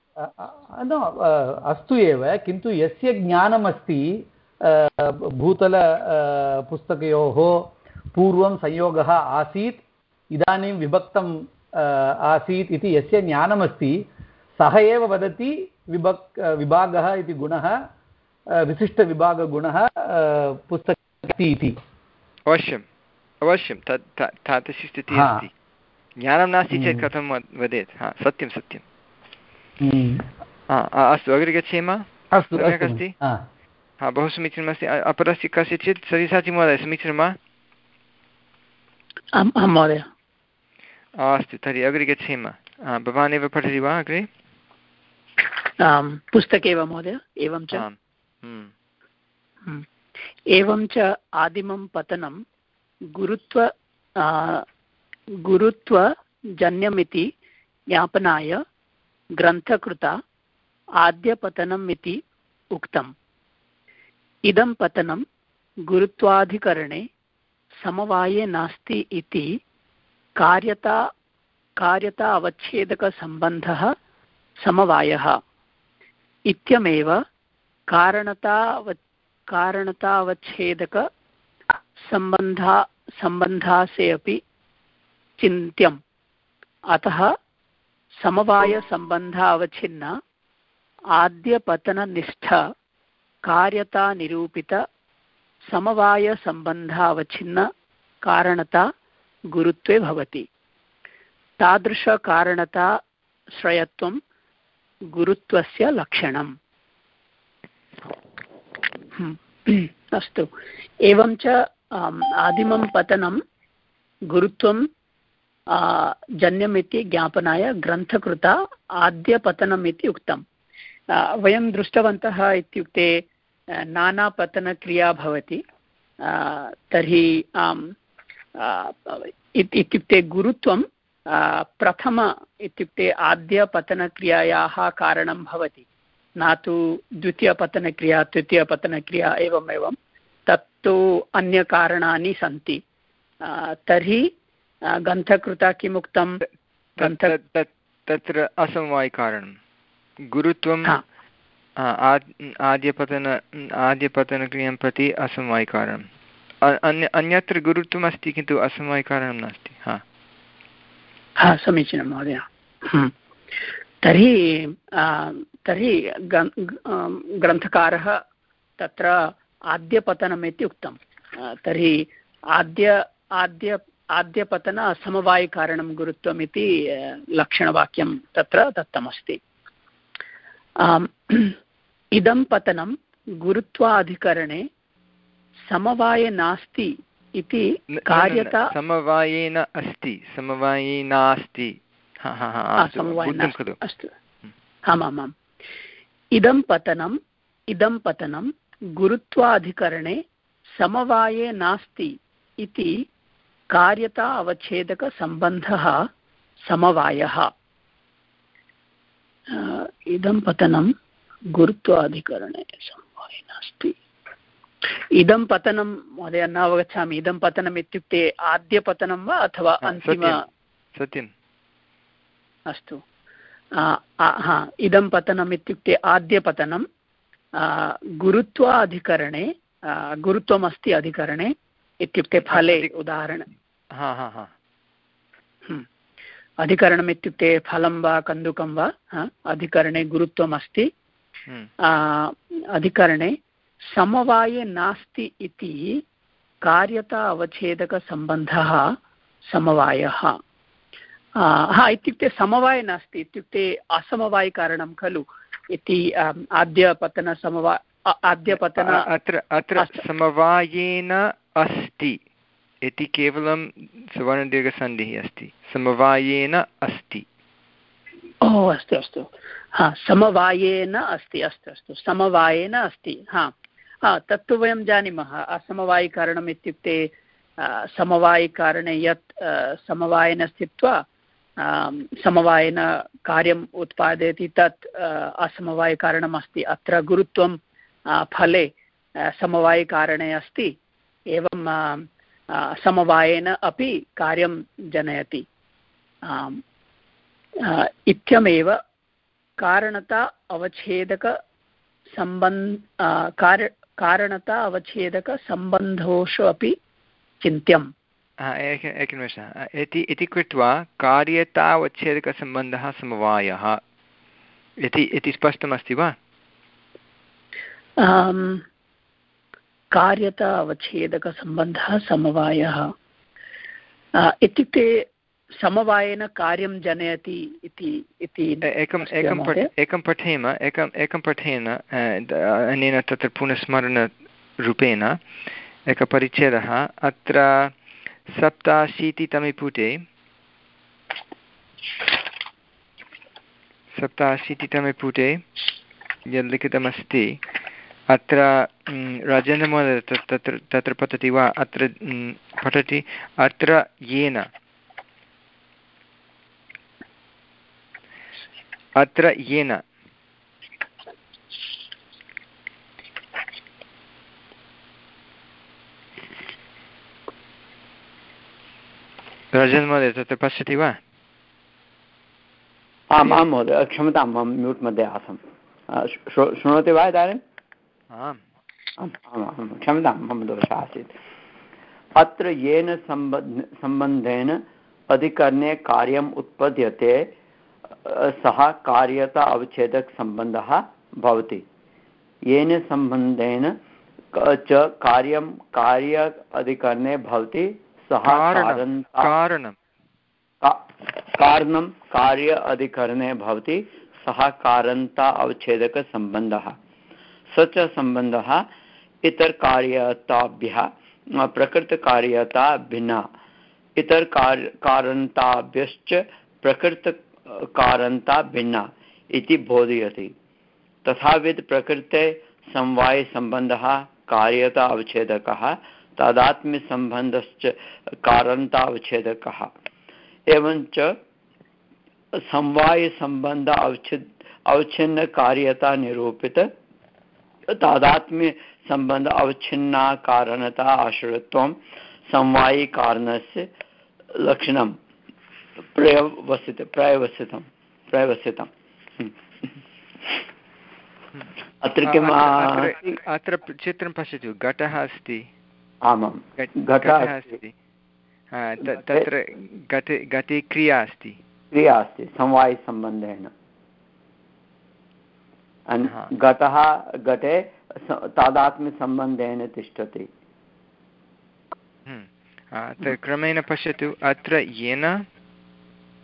अस्तु एव किन्तु यस्य ज्ञानमस्ति भूतल पुस्तकयोः पूर्वं संयोगः आसीत् इदानीं विभक्तम् आसीत् इति यस्य ज्ञानमस्ति सः एव वदति विभक् विभागः इति गुणः विशिष्टविभागगुणः पुस्तके अस्ति इति अवश्यम् अवश्यं तत् तादृशी स्थितिः अस्ति ज्ञानं नास्ति चेत् कथं वदेत् हा सत्यं सत्यं अस्तु अग्रे गच्छेम अस्तु सम्यक् अस्ति हा बहु समीचीनमस्ति अपरस्य कस्यचित् सरिसाचि महोदय समीचीनं वा आम् आं महोदय अस्तु तर्हि अग्रे गच्छेम भवान् एव पठति वा अग्रे पुस्तके वा महोदय एवं च एवं च आदिमं पतनं गुरुत्व गुरुत्वजन्यमिति ज्ञापनाय ग्रन्थकृता आद्यपतनम् इति उक्तम् इदं पतनं गुरुत्वाधिकरणे समवाये नास्ति इति कार्यता कार्यता अवच्छेदकसम्बन्धः समवायः इत्यमेव कारणताव कारणतावच्छेदकसम्बन्धा सम्बन्धासे अपि चिन्त्यम् अतः समवायसम्बन्धावच्छिन्न आद्यपतननिष्ठ कार्यता निरूपित समवायसम्बन्धावच्छिन्न कारणता गुरुत्वे भवति तादृशकारणता श्रयत्वं गुरुत्वस्य लक्षणम् अस्तु एवं च आदिमं पतनं गुरुत्वं जन्यमिति ज्ञापनाय ग्रन्थकृता आद्यपतनम् इति उक्तं वयं दृष्टवन्तः इत्युक्ते नानापतनक्रिया भवति तर्हि इत्युक्ते गुरुत्वं प्रथम इत्युक्ते आद्यपतनक्रियायाः कारणं भवति न तु द्वितीयपतनक्रिया तृतीयपतनक्रिया एवम् एवं तत्तु अन्यकारणानि सन्ति तर्हि ग्रन्थकृता किमुक्तं तत्र असमवायिकारणं गुरुत्वं आद्यपतन आद्यपतनक्रियां प्रति असमवायिकारणम् अन्य अन्यत्र गुरुत्वम् अस्ति किन्तु असमवायिकारणं नास्ति हा हा समीचीनं महोदय तर्हि तर्हि ग्रन्थकारः तत्र आद्यपतनम् इति उक्तं तर्हि आद्य आद्य आद्यपतन असमवायिकारणं गुरुत्वम् इति लक्षणवाक्यं तत्र दत्तमस्ति इदं पतनं गुरुत्वाधिकरणे समवाये नास्ति इति कार्यता समवायेन अस्ति समवायेनास्ति अस्तु आमामाम् इदं पतनम् इदं पतनं गुरुत्वाधिकरणे समवाये नास्ति इति कार्यता अवच्छेदकसम्बन्धः समवायः इदं पतनं गुरुत्वाधिकरणे समवाये नास्ति इदं पतनं महोदय न अवगच्छामि इदं पतनम् इत्युक्ते आद्यपतनं वा अथवा अन्तिम सत्यम् अस्तु हा इदं पतनम् इत्युक्ते आद्यपतनं गुरुत्वाधिकरणे गुरुत्वमस्ति अधिकरणे इत्युक्ते फले उदाहरण अधिकरणम् इत्युक्ते फलं वा कन्दुकं वा अधिकरणे गुरुत्वमस्ति अधिकरणे समवाये नास्ति इति कार्यता अवच्छेदकसम्बन्धः समवायः हा इत्युक्ते समवाये नास्ति इत्युक्ते असमवायिकारणं खलु इति आद्यपतनसमवा आद्यपतन अत्र अत्र समवायेन अस्ति इति केवलं सुवर्णदीर्घसन्धिः अस्ति समवायेन अस्ति ओ अस्तु अस्तु हा समवायेन अस्ति अस्तु अस्तु समवायेन अस्ति हा हा तत्तु वयं जानीमः असमवायिकारणम् इत्युक्ते समवायिकारणे यत् समवायेन स्थित्वा समवायेन कार्यम् उत्पादयति तत् असमवायिकारणम् अस्ति अत्र गुरुत्वं फले समवायिकारणे अस्ति एवं समवायेन अपि कार्यं जनयति इत्यमेव कारणता अवच्छेदकसम्बन्ध कार्य कारणता अवच्छेदकसम्बन्धोषु अपि चिन्त्यम् एकनिमेषः इति इति कृत्वा कार्यतावच्छेदकसम्बन्धः समवायः इति इति स्पष्टमस्ति वा कार्यता अवच्छेदकसम्बन्धः समवायः इत्युक्ते समवायेन कार्यं जनयति इति इति एकम् एकं एकं पठेम एकम् एकं पठेन अनेन तत्र पुनस्मरणरूपेण एकः परिच्छेदः अत्र सप्ताशीतितमे पुटे सप्ताशीतितमे पुटे यद् लिखितमस्ति अत्र राजेन्द्रमहोदय तत्र तत्र पठति वा अत्र पठति अत्र येन अत्र येन रजन् महोदय तत्र पश्यति वा आम् आं महोदय क्षम्यतां मम म्यूट् मध्ये आसम् शृणोति वा इदानीम् आम् आम् आम् क्षम्यतां मम दोषः आसीत् अत्र येन सम्बन्ध सम्बन्धेन अधिकरणे कार्यम् उत्पद्यते सः कार्यता अवच्छेदकसम्बन्धः भवति येन सम्बन्धेन च कार्यं कार्य अधिकरणे भवति सः कारणं कारणं कार्य अधिकरणे भवति सः कारणता अवच्छेदकसम्बन्धः स च सम्बन्धः इतरकार्यताभ्यः प्रकृतकार्यता भिन्ना इतरकारणताभ्यश्च प्रकृतकारणता भिन्ना इति बोधयति तथाविध प्रकृते समवायसम्बन्धः कार्यता अवच्छेदकः तादात्म्यसम्बन्धश्च कारणता अवच्छेदकः एवञ्च समवायसम्बन्ध अवच्छिद अवच्छिन्नकार्यता निरूपित तादात्म्यसम्बन्ध अवच्छिन्ना कारणता आश्रितत्वं समवायिकारणस्य लक्षणं प्रयवसित प्रयवसितं प्रयवसितम् अत्र किम् अत्र चित्रं पश्यतु घटः अस्ति आमां घटः अस्ति तत्र घटे घटे क्रिया अस्ति क्रिया अस्ति समवायसम्बन्धेन घटः घटे तादात्म्यसम्बन्धेन तिष्ठति अत्र क्रमेण पश्यतु अत्र येन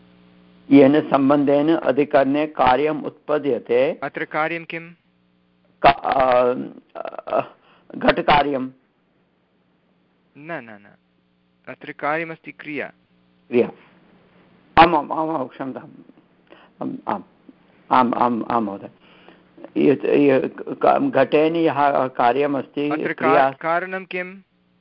येन सम्बन्धेन अधिकरणे कार्यम् उत्पद्यते अत्र कार्यं किं घटकार्यं न न न अत्र कार्यमस्ति क्रिया क्रिया आम् आम् आम् आम् क्षम्यताम् आम् आम् आम् आम् आम् महोदय घटेन यः कार्यमस्ति कारणं किम्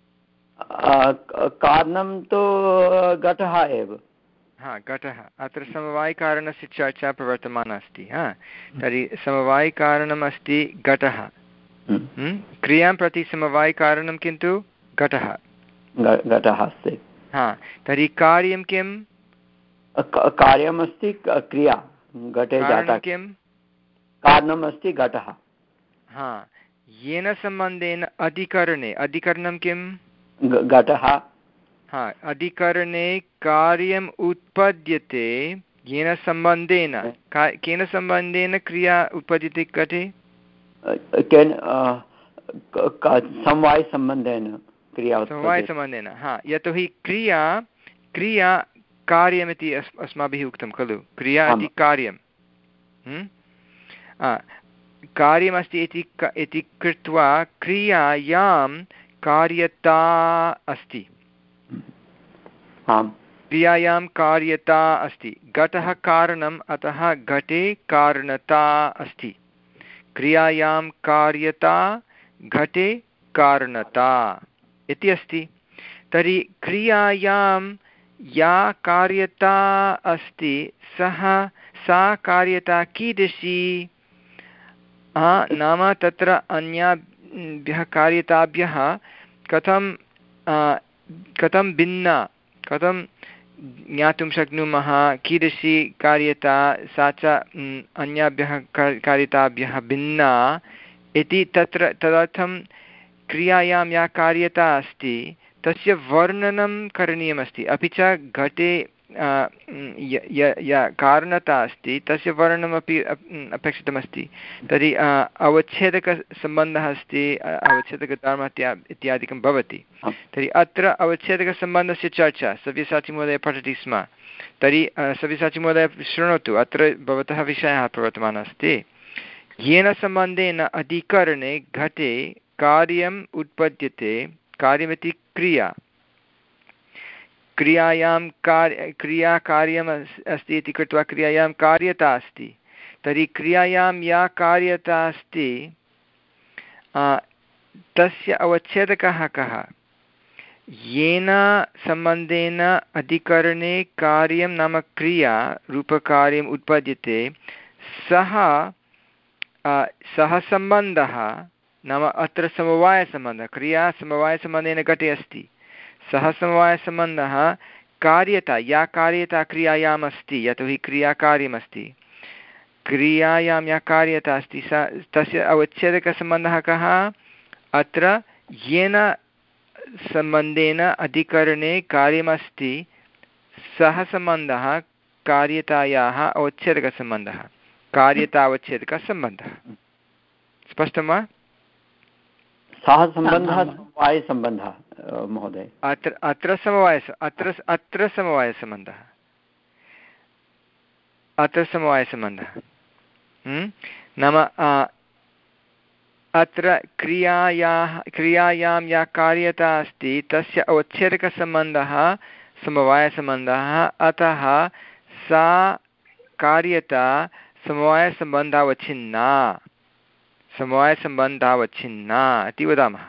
कारणं तु घटः एव हा घटः अत्र समवायिकारणस्य चर्चा प्रवर्तमाना अस्ति हा तर्हि समवायिकारणम् अस्ति घटः क्रियां प्रति समवायिकारणं किन्तु घटः घटः अस्ति हा तर्हि कार्यं किं कार्यमस्ति क्रिया घटे जाता किं कारणम् अस्ति घटः हा येन सम्बन्धेन अधिकरणे अधिकरणं किं घटः हा अधिकरणे कार्यम् उत्पद्यते येन सम्बन्धेन केन सम्बन्धेन क्रिया उत्पद्यते घटे केन समवायसम्बन्धेन क्रिया समवायसम्बन्धेन हा यतोहि क्रिया क्रिया कार्यमिति अस् अस्माभिः उक्तं खलु क्रिया इति कार्यं कार्यमस्ति इति इति कृत्वा क्रियायां कार्यता अस्ति क्रियायां कार्यता अस्ति घटः कारणम् अतः घटे कारणता अस्ति क्रियायां कार्यता घटे कारणता इति अस्ति तर्हि क्रियायां या कार्यता अस्ति सः सा कार्यता कीदृशी नाम तत्र अन्याभ्यः कार्यताभ्यः कथं कथं भिन्ना कथं ज्ञातुं शक्नुमः कीदृशी कार्यता सा च अन्याभ्यः कार्यताभ्यः भिन्ना इति तत्र तदर्थं क्रियायां या कार्यता अस्ति तस्य वर्णनं करणीयमस्ति अपि च घटे या कारणता अस्ति तस्य वर्णनमपि अपेक्षितमस्ति तर्हि अवच्छेदकसम्बन्धः अस्ति अवच्छेदकधर्मः इत्यादिकं भवति तर्हि अत्र अवच्छेदकसम्बन्धस्य चर्चा सव्यसाचिमहोदयः पठति स्म तर्हि सव्यसाचिमहोदयः शृणोतु अत्र भवतः विषयः प्रवर्तमानः अस्ति येन सम्बन्धेन अधिकरणे घटे कार्यम् उत्पद्यते कार्यमिति क्रिया क्रियायां कार्य क्रिया कार्यम् अस्ति इति कृत्वा क्रियायां कार्यता अस्ति तर्हि क्रियायां या कार्यता अस्ति तस्य अवच्छेदकः कः येन सम्बन्धेन अधिकरणे कार्यं नाम क्रिया रूपकार्यम् उत्पद्यते सः सः सम्बन्धः नाम अत्र समवायसम्बन्धः क्रिया समवायसम्बन्धेन घटे अस्ति सः समवायसम्बन्धः कार्यता या कार्यता क्रियायाम् अस्ति यतोहि क्रिया कार्यमस्ति क्रियायां या कार्यता अस्ति सा तस्य अवच्छेदकसम्बन्धः कः अत्र येन सम्बन्धेन अधिकरणे कार्यमस्ति सः सम्बन्धः कार्यतायाः अवच्छेदकसम्बन्धः कार्यतावच्छेदकसम्बन्धः स्पष्टं वा सः सम्बन्धः समवायसम्बन्धः महोदय अत्र अत्र समवाय अत्र अत्र समवायसम्बन्धः अत्र समवायसम्बन्धः नाम अत्र क्रियायाः क्रियायां या कार्यता अस्ति तस्य अवच्छेदकसम्बन्धः समवायसम्बन्धः अतः सा कार्यता समवायसम्बन्धावच्छिन्ना समवायसम्बन्धावच्छिन्ना इति वदामः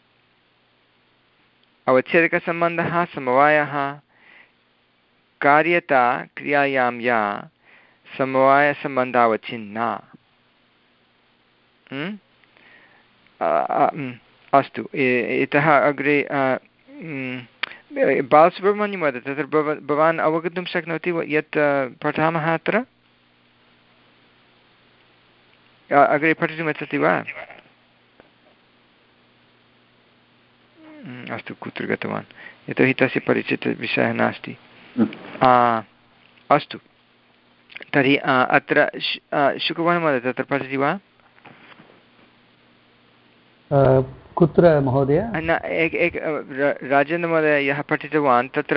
अवच्छेदकसम्बन्धः समवायः कार्यता क्रियायां या समवायसम्बन्धावच्छिन्ना अस्तु इतः अग्रे बालसुब्रह्मण्यं वदति तत्र भवान् अवगन्तुं शक्नोति यत् पठामः अत्र अग्रे पठितुमिच्छति वा अस्तु कुत्र गतवान् यतोहि तस्य परिचितविषयः नास्ति अस्तु तर्हि अत्र शुकवर्णं वदति तत्र पठति वा कुत्र महोदय न एक एक राजेन्द्रमहोदय यः पठितवान् तत्र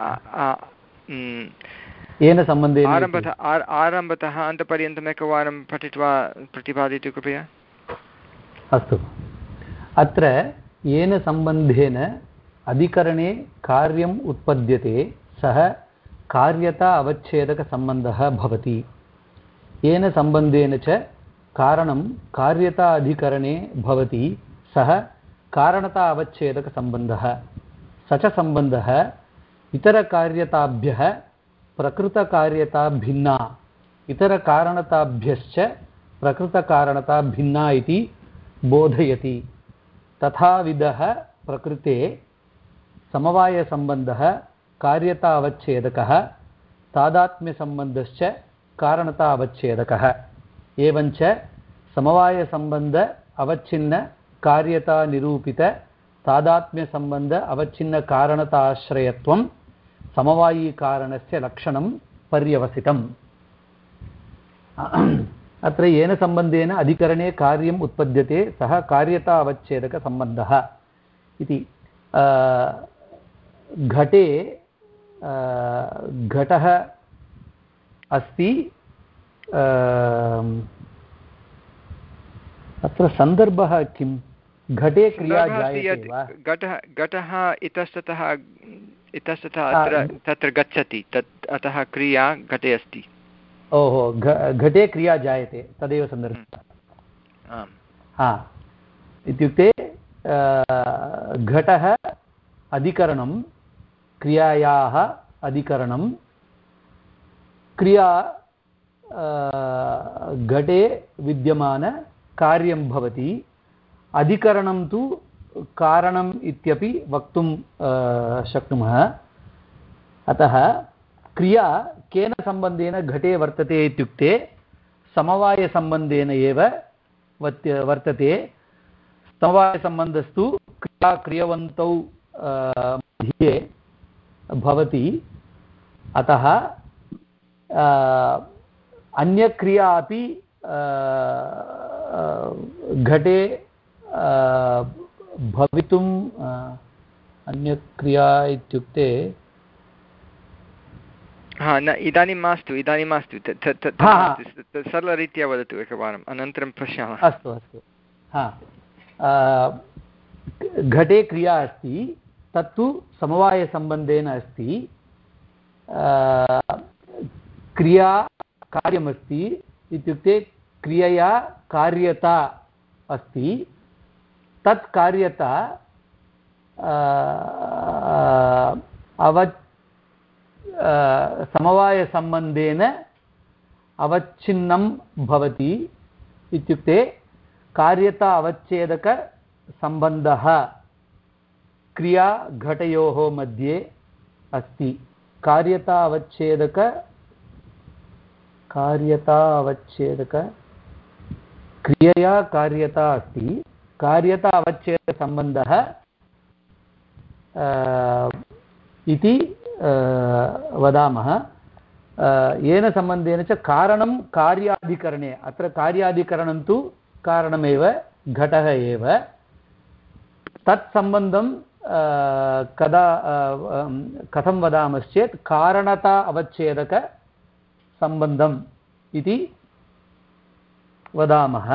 येन सम्बन्धेन आरम्भतः आरम्भतः अन्तपर्यन्तम् एकवारं पठित्वा प्रतिपादयतु कृपया अस्तु अत्र येन सम्बन्धेन अधिकरणे कार्यम् उत्पद्यते सः कार्यता अवच्छेदकसम्बन्धः भवति। येन सम्बन्धेन च कारणं कार्यता अधिकरणे भवति सः कारणता अवच्छेदकसम्बन्धः। स च सम्बन्धः इतरकार्यताभ्यः प्रकृतकार्यता भिन्ना इतरकारणताभ्यश्च प्रकृतकारणता भिन्ना इति बोधयति। तथाविधः प्रकृते समवायसम्बन्धः कार्यता अवच्छेदकः तादात्म्यसम्बन्धश्च कारणता अवच्छेदकः। एवञ्च समवायसम्बन्ध अवच्छिन्न कार्यता निरूपित तादात्म्यसम्बन्ध अवच्छिन्न कारणताश्रयत्वं समवायीकारणस्य लक्षणं पर्यवसितम्। अत्र येन सम्बन्धेन अधिकरणे कार्यम् उत्पद्यते सः कार्यता अवच्छेदकसम्बन्धः इति। घटे घटः अस्ति, अत्र सन्दर्भः किं? घटे क्रिया जायते वा? घटः घटः इतस्ततः इतस्ततः अत्र तत्र गच्छति, तत् अतः क्रिया घटे अस्ति। ओहो, घटे क्रिया जायते, तदेव सन्दर्भः। आम्, हा, इत्युक्ते घटः अधिकरणं, क्रियायाः अधिकरणं, क्रिया घटे विद्यमानकार्यं भवति। अधिकरणं तु कारणम् इत्यपि वक्तुं शक्नुमः। अतः क्रिया केन सम्बन्धेन घटे वर्तते इत्युक्ते समवायसम्बन्धेन एव वर्तते। समवायसम्बन्धस्तु क्रिया क्रियवन्तौ मध्ये भवति। अतः अन्यक्रिया अपि घटे भवितुम्, अन्यक्रिया इत्युक्ते हा न इदानीं मास्तु इदानीं मास्तु सरलरीत्या वदतु एकवारम्, अनन्तरं पश्यामः। अस्तु अस्तु हा, घटे क्रिया अस्ति, तत्तु समवायसम्बन्धेन अस्ति। क्रिया कार्यमस्ति इत्युक्ते क्रियया कार्यता अस्ति। तत् कार्यता अव समवायसम्बन्धेन अवच्छिन्नं भवति। इत्युक्ते कार्यता अवच्छेदकसम्बन्धः क्रिया घटयोः मध्ये अस्ति। कार्यता अवच्छेदक कार्यता अवच्छेदक क्रियया कार्यता अस्ति। कार्यता अवच्छेदकसम्बन्धः इति वदामः। येन सम्बन्धेन च कारणं कार्याधिकरणे, अत्र कार्याधिकरणं तु कारणमेव, घटः एव। तत्सम्बन्धं कदा कथं वदामश्चेत् कारणता अवच्छेदकसम्बन्धम् इति वदामः।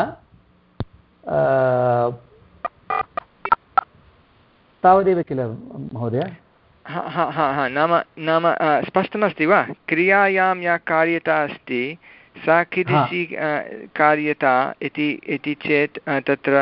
तावदेव किल महोदय? हा हा हा हा नाम नाम स्पष्टमस्ति वा? क्रियायां या कार्यता अस्ति सा कीदृशी कार्यता इति इति चेत् तत्र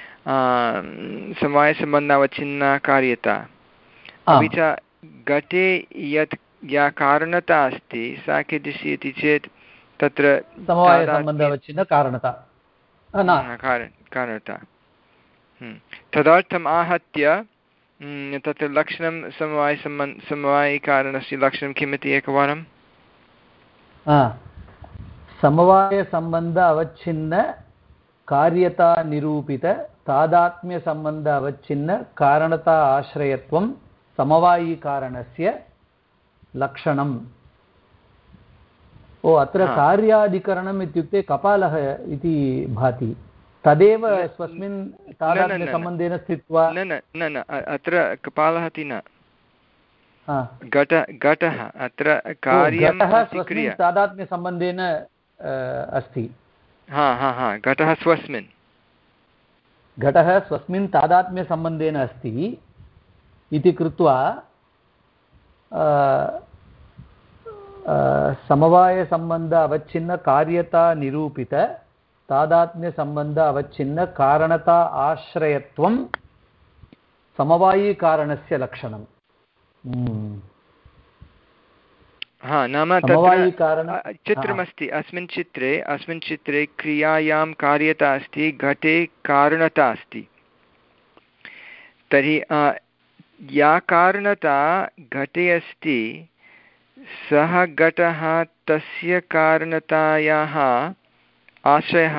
समवायसम्बन्धावच्छिन्ना कार्यता। अपि च घटे यत् या कारणता अस्ति सा कीदृशी इति चेत् तत्र समवायसम्बन्धावच्छिन्नकारणता कारणता। तदर्थम् आहत्य तत्र लक्षणं समवायसम्बन्ध समवायिकारणस्य लक्षणं किम् इति एकवारं? समवायसम्बन्ध अवच्छिन्न कार्यता निरूपित तादात्म्यसम्बन्ध अवच्छिन्न कारणता आश्रयत्वं समवायिकारणस्य लक्षणम्। ओ, अत्र कार्याधिकरणम् इत्युक्ते कपालः इति भाति। तदेव स्वस्मिन् तादात्म्यसम्बन्धेन स्थित्वा न न न न अत्र कपालः इति न, घट घटः अत्र कार्यं स्वस्मिन् तादात्म्यसम्बन्धेन अस्ति। हा हा हा घटः स्वस्मिन् घटः स्वस्मिन् तादात्म्यसम्बन्धेन अस्ति इति कृत्वा समवायसम्बन्ध अवच्छिन्न कार्यता निरूपित तादात्म्यसम्बन्ध अवच्छिन्न कारणता आश्रयत्वं समवायीकारणस्य लक्षणम्। हा नाम तत्र चित्रमस्ति अस्मिन् चित्रे अस्मिन् चित्रे क्रियायां कार्यता अस्ति घटे कारणता अस्ति। तर्हि या कारणता घटे अस्ति सः घटः तस्य कारणतायाः आश्रयः।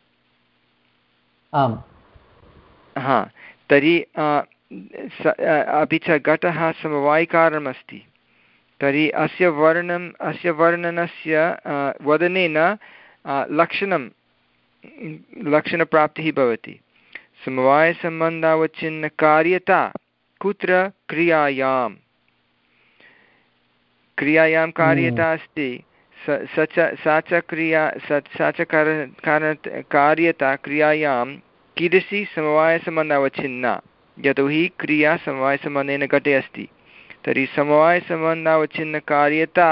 आम् हा तर्हि अपि च घटः समवायिकारणमस्ति। तर्हि अस्य वर्णनम् अस्य वर्णनस्य वदनेन लक्षणं लक्षणप्राप्तिः भवति। समवायसम्बन्धावच्छिन्नकार्यता कुत्र क्रियायां क्रियायां कार्यता अस्ति स च सा च क्रिया सा च कारण कार्यता क्रियायां कीदृशी समवायसम्बन्धावच्छिन्ना यतोहि क्रिया समवायसम्बन्धेन घटे अस्ति। तर्हि समवायसम्बन्धावच्छिन्नकार्यता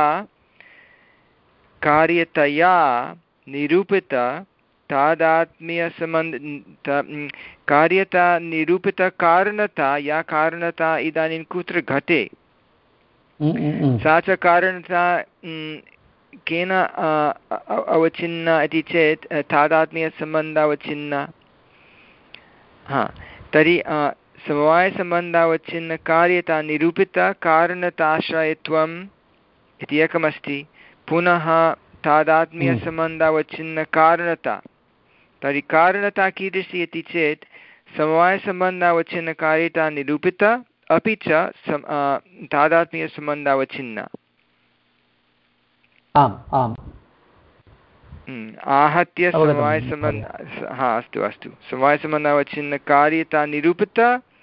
कार्यतया निरूपित तादात्म्यसम्बन्ध कार्यता निरूपितकारणता या कारणता इदानीं कुत्र घटे सा च कारणता केन अवच्छिन्ना इति चेत् तादात्म्यसम्बन्धावच्छिन्ना। हा तर्हि समवायसम्बन्धावच्छिन्नकार्यता निरूपितकारणताश्रयत्वम् इति एकमस्ति। पुनः तादात्म्यसम्बन्धावच्छिन्नकारणता। तर्हि कारणता कीदृशी इति चेत् समवायसम्बन्धावच्छिन्नकार्यता निरूपित अपि च तादात्म्यसम्बन्धावच्छिन्ना। आम् आम् आहत्य समवायसम्बन्ध हा अस्तु अस्तु समवायसम्बन्धावच्छिन्नकार्यता निरूपित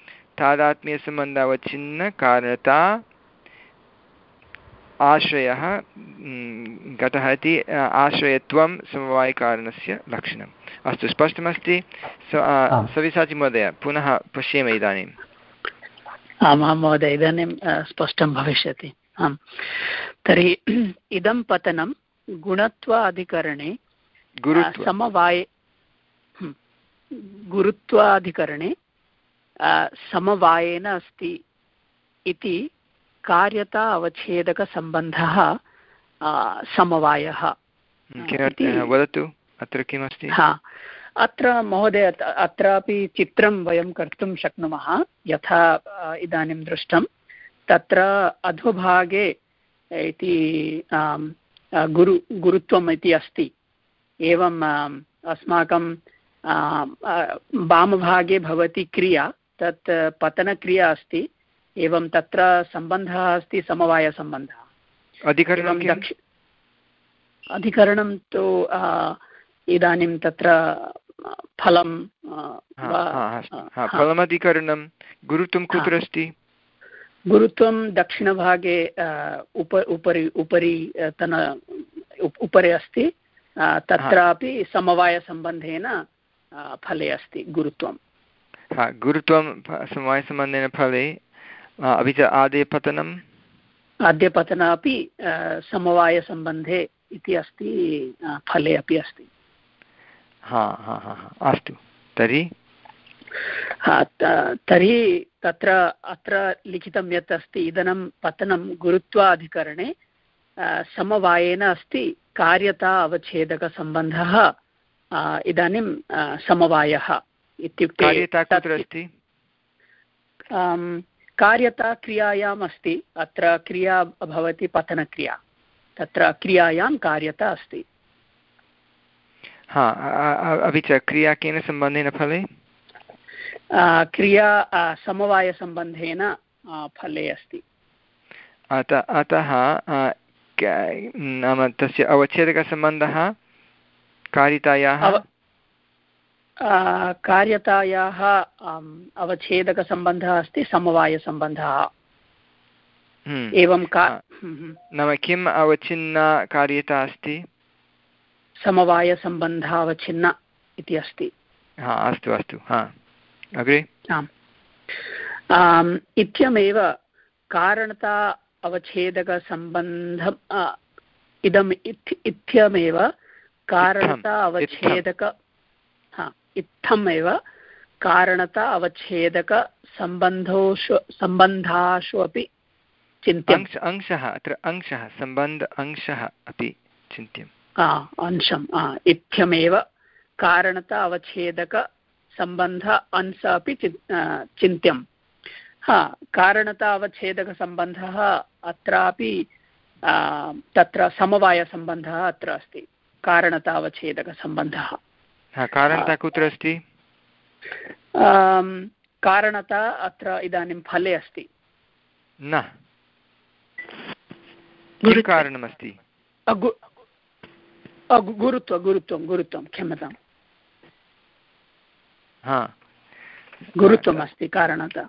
तादात्म्यसम्बन्धावच्छिन्नकारणता आश्रयः घटः इति आश्रयत्वं समवायिकारणस्य लक्षणम्। अस्तु स्पष्टमस्ति। सव्यसाची महोदय पुनः पश्येम इदानीम्। आम् आं महोदय इदानीं स्पष्टं भविष्यति। आम् तर्हि इदं पतनं गुणत्वाधिकरणे समवाये गुरुत्वाधिकरणे समवायेन अस्ति इति कार्यता अवच्छेदकसम्बन्धः समवायः। वदतु अत्र किमस्ति? हा अत्र महोदय अत्रापि चित्रं वयं कर्तुं शक्नुमः यथा इदानीं दृष्टं। तत्र अधोभागे इति गुरु गुरुत्वम् इति अस्ति। एवं अस्माकं वामभागे भवति क्रिया तत् पतनक्रिया अस्ति। एवं तत्र सम्बन्धः अस्ति समवायसम्बन्धः। अधिकरणं दक्ष अधिकरणं तु इदानीं तत्र फलं फलमधिकरणं गुरुत्वं कुत्र अस्ति? गुरुत्वं दक्षिणभागे उप उपरि उपरि तन उपरि अस्ति। तत्रापि समवायसम्बन्धेन फले अस्ति गुरुत्वं। हा गुरुत्वं समवायसम्बन्धेन फले अपि च आद्यपतनम् आद्यपतन अपि समवायसम्बन्धे इति अस्ति फले अपि अस्ति। हा हा हा अस्तु तर्हि तर्हि तत्र अत्र लिखितं यत् अस्ति इदं पतनं गुरुत्वाधिकरणे समवायेन अस्ति कार्यता अवच्छेदकसम्बन्धः इदानीं समवायः इत्युक्ते कार्यता कुत्र अस्ति? कार्यता क्रियायाम् अस्ति। अत्र क्रिया भवति पतनक्रिया। तत्र क्रियायां कार्यता अस्ति। हा अपि च क्रिया केन सम्बन्धेन फले? क्रिया समवायसम्बन्धेन फले अस्ति। अतः अतः नाम तस्य अवच्छेदकसम्बन्धः कार्यतायाः कार्यतायाः अवच्छेदकसम्बन्धः अस्ति समवायसम्बन्धः। एवं नाम किम् अवच्छिन्ना कार्यता अस्ति? समवायसम्बन्धावच्छिन्ना इति अस्ति। हा अस्तु अस्तु हा अग्रे आम् इत्यमेव कारणता अवच्छेदकसम्बन्धम् इदम् इत्यमेव कारणता अवच्छेदक इत्थमेव कारणता अवच्छेदकसम्बन्धोषु सम्बन्धाषु अपि चिन्त्यम् अंशः अत्र अंशः सम्बन्ध अंशः अपि चिन्त्यम् अंशम् इत्थमेव कारणता अवच्छेदकसम्बन्ध अंश अपि चिन्त्यम् हा कारणता अवच्छेदकसम्बन्धः अत्रापि तत्र समवायसम्बन्धः अत्र अस्ति कारणता अवच्छेदकसम्बन्धः कारणता कुत्र अस्ति कारणता अत्र इदानीं फले अस्ति न किं कारणमस्ति गुरुत्व गुरुत्वं गुरुत्वं क्षम्यतां हा गुरुत्वम् अस्ति कारणता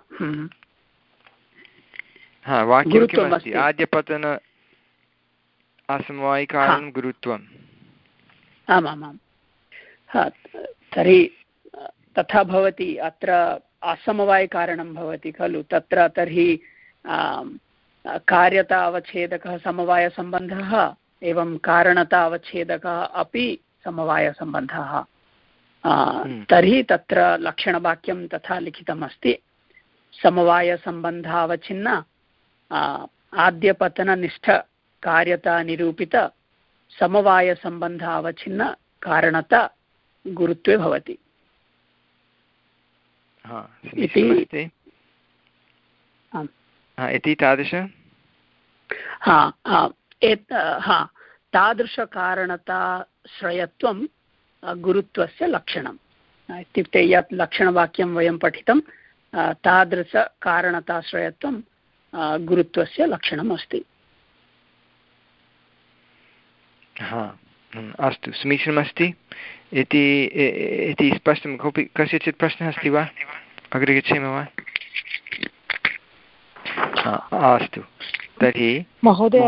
हा वाक्यं किमस्ति आद्यपतन असमवायिकारणं गुरुत्वम् आमामां तर्हि तथा भवति अत्र असमवायिकारणं भवति खलु तत्र तर्हि कार्यता अवच्छेदकः समवायसम्बन्धः एवं कारणता अवच्छेदकः अपि समवायसम्बन्धः तर्हि तत्र लक्षणवाक्यं तथा लिखितमस्ति समवायसम्बन्धावच्छिन्न आद्यपतननिष्ठ कार्यता निरूपित समवायसम्बन्धावच्छिन्न कारणता गुरुत्वे भवति इति तादृश हा हा तादृशकारणताश्रयत्वं गुरुत्वस्य लक्षणम् इत्युक्ते यत् लक्षणवाक्यं वयं पठितं तादृशकारणताश्रयत्वं गुरुत्वस्य लक्षणम् अस्ति हा अस्तु समीचीनमस्ति इति इति स्पष्टं कोऽपि कस्यचित् प्रश्नः अस्ति वा अग्रे गच्छेम वा अस्तु तर्हि महोदय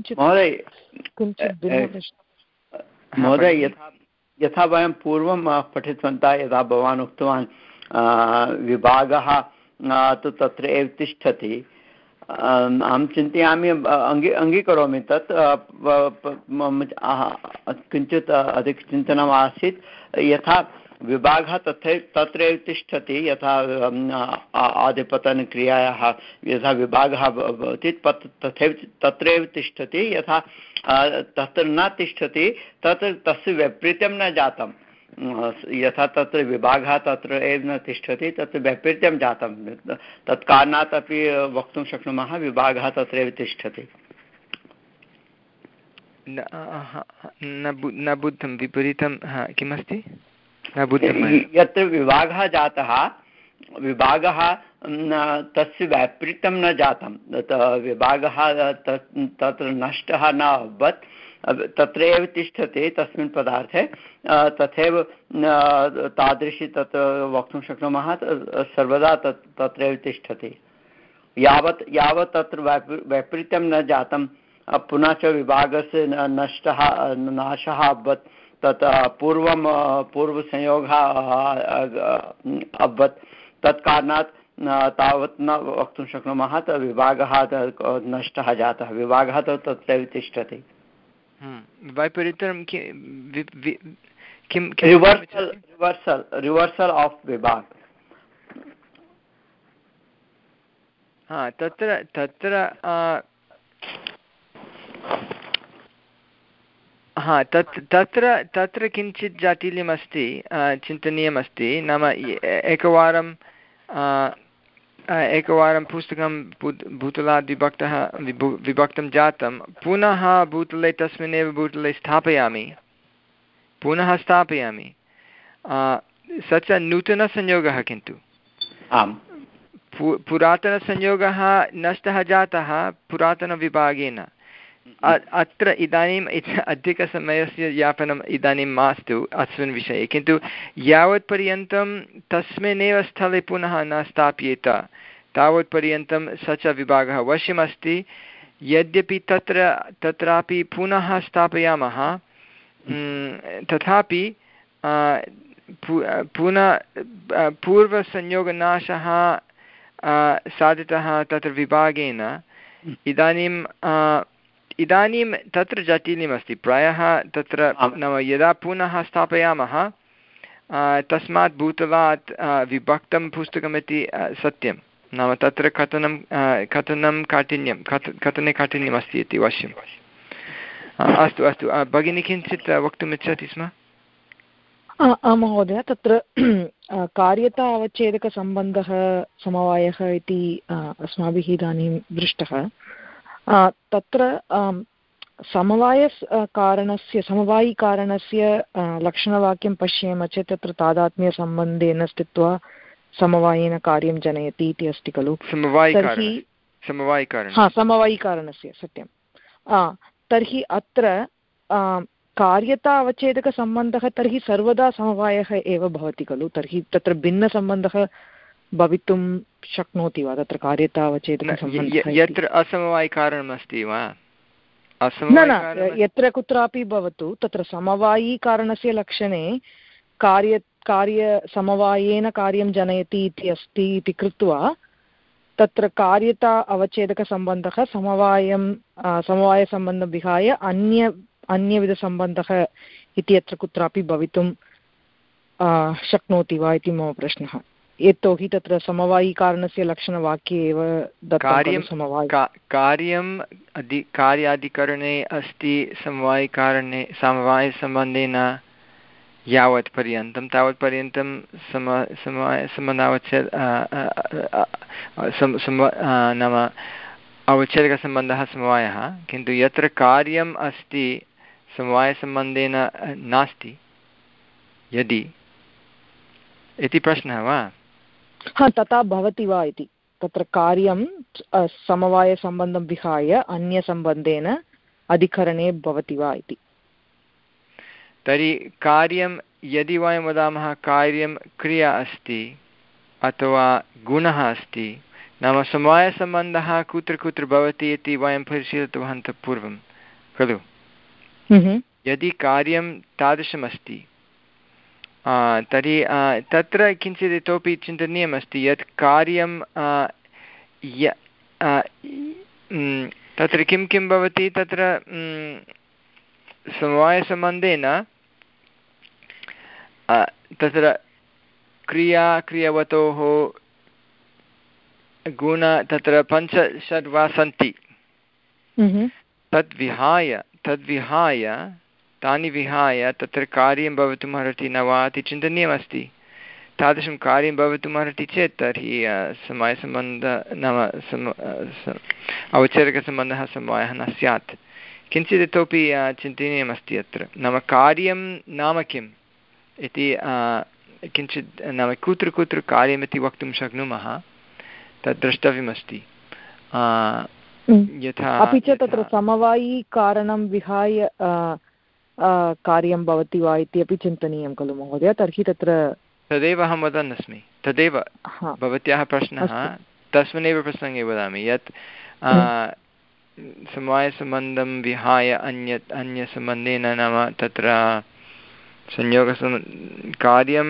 यथा यथा वयं पूर्वं पठितवन्तः यदा भवान् उक्तवान् विभागः तु तत्र एव तिष्ठति अहं चिन्तयामि अङ्गी अङ्गीकरोमि तत् किञ्चित् अधिकचिन्तनम् आसीत् यथा विभागः तथैव तत्रैव तिष्ठति यथा आदिपतनक्रियायाः यथा विभागः भवति तथैव तत्रैव तिष्ठति यथा तत्र न तिष्ठति तत्र तस्य वैपरीत्यं न जातं यथा तत्र विभागः तत्र एव न तिष्ठति तत्र वैपरीत्यं जातं तत्कारणात् अपि वक्तुं शक्नुमः विभागः तत्रैव तिष्ठति न बुद्धं विपरीतं किमस्ति न बुद्धं यत्र विभागः जातः विभागः तस्य वैपरीत्यं न जातं विभागः तत्र नष्टः न अभवत् तत्र एव तिष्ठति तस्मिन् पदार्थे तथैव तादृशी तत् वक्तुं शक्नुमः सर्वदा तत् तत्रैव तिष्ठति यावत् यावत् तत्र वैपरीत्यं न जातं पुनः च विभागस्य नष्टः नाशः अभवत् तत् पूर्वं पूर्वसंयोगः अभवत् तत्कारणात् तावत् न वक्तुं शक्नुमः विभागः नष्टः जातः विभागः तु तत्रैव तिष्ठति वैपरीत्यं किं रिवर्सल् रिवर्सल् रिवर्सल् आफ् विभाग हा तत्र तत्र हा तत् तत्र तत्र किञ्चित् जाटिल्यमस्ति चिन्तनीयमस्ति नाम एकवारं एकवारं पुस्तकं भूतलात् विभक्तः विभक्तं जातं पुनः भूतले तस्मिन्नेव भूतले स्थापयामि पुनः स्थापयामि स च नूतनसंयोगः किन्तु आम् पुरातनसंयोगः नष्टः जातः पुरातनविभागेन अत्र इदानीम् अधिकसमयस्य यापनम् इदानीं मास्तु अस्मिन् विषये किन्तु यावत्पर्यन्तं तस्मिन्नेव स्थले पुनः न स्थाप्येत तावत्पर्यन्तं स च विभागः अवश्यमस्ति यद्यपि तत्र तत्रापि पुनः स्थापयामः तथापि पुनः पूर्वसंयोगनाशः साधितः तत्र विभागेन इदानीं इदानीं तत्र जटिलमस्ति प्रायः तत्र नाम यदा पुनः स्थापयामः तस्मात् भूतलात् विभक्तं पुस्तकमिति सत्यं नाम तत्र कथनं कथनं काठिन्यं कथ कथने काठिन्यमस्ति इति अवश्यम् अस्तु अस्तु भगिनी किञ्चित् वक्तुम् इच्छति स्म महोदय तत्र कार्यता अवच्छेदकसम्बन्धः समवायः इति अस्माभिः इदानीं दृष्टः तत्र समवाय कारणस्य समवायिकारणस्य लक्षणवाक्यं पश्येम चेत् तत्र तादात्म्यसम्बन्धेन स्थित्वा समवायेन कार्यं जनयति इति अस्ति खलु तर्हि हा समवायिकारणस्य सत्यं तर्हि अत्र कार्यता अवच्छेदकसम्बन्धः तर्हि सर्वदा समवायः एव भवति खलु तर्हि तत्र भिन्नसम्बन्धः भवितुं शक्नोति वा तत्र कार्यता अवच्छेदकसम्बन्धः यत्र असमवायिकारणमस्ति वा न न यत्र कुत्रापि भवतु तत्र समवायिकारणस्य लक्षणे कार्य कार्यसमवायेन कार्यं जनयति इति अस्ति इति कृत्वा तत्र कार्यता अवच्छेदकसम्बन्धः समवायं समवायसम्बन्धं विहाय अन्य अन्यविधसम्बन्धः इति यत्र कुत्रापि भवितुं शक्नोति वा इति मम प्रश्नः यतोहि तत्र समवायिकारणस्य लक्षणवाक्ये एव कार्यं कार्यम् अधि कार्याधिकरणे अस्ति समवायिकारणे समवायसम्बन्धेन यावत् पर्यन्तं तावत् पर्यन्तं सम समवाय समनावच्छेद नाम अवच्छेदकसम्बन्धः समवायः किन्तु यत्र कार्यम् अस्ति समवायसम्बन्धेन नास्ति यदि इति प्रश्नः वा हा तथा भवति वा इति तत्र कार्यं समवायसम्बन्धं विहाय अन्यसम्बन्धेन अधिकरणे भवति वा इति तर्हि कार्यं यदि वयं वदामः कार्यं क्रिया अस्ति अथवा गुणः अस्ति नाम समवायसम्बन्धः कुत्र कुत्र भवति इति वयं परिशीलितवन्तः पूर्वं खलु यदि कार्यं तादृशमस्ति तर्हि तत्र किञ्चित् इतोपि चिन्तनीयमस्ति यत् कार्यं तत्र किं किं भवति तत्र समवायसम्बन्धेन तत्र क्रिया क्रियवतोः गुण तत्र पञ्च षड् वा सन्ति तद्विहाय तद्विहाय तानि विहाय तत्र कार्यं भवितुम् अर्हति न वा इति चिन्तनीयमस्ति तादृशं कार्यं भवितुम् अर्हति चेत् तर्हि समवायसम्बन्धः नाम सम अवच्छेदकसम्बन्धः समवायः न स्यात् किञ्चित् इतोपि चिन्तनीयमस्ति अत्र नाम कार्यं नाम किम् इति किञ्चित् नाम कुत्र कुत्र कार्यमिति वक्तुं शक्नुमः तद् द्रष्टव्यमस्ति यथा अपि च तत्र समवायिकारणं विहाय कार्यं भवति वा इति अपि चिन्तनीयं खलु महोदय तर्हि तत्र तदेव अहं वदन् अस्मि तदेव भवत्याः प्रश्नः तस्मिन्नेव प्रसङ्गे वदामि यत् समवायसम्बन्धं विहाय अन्यत् अन्यसम्बन्धेन नाम तत्र संयोगसम् कार्यं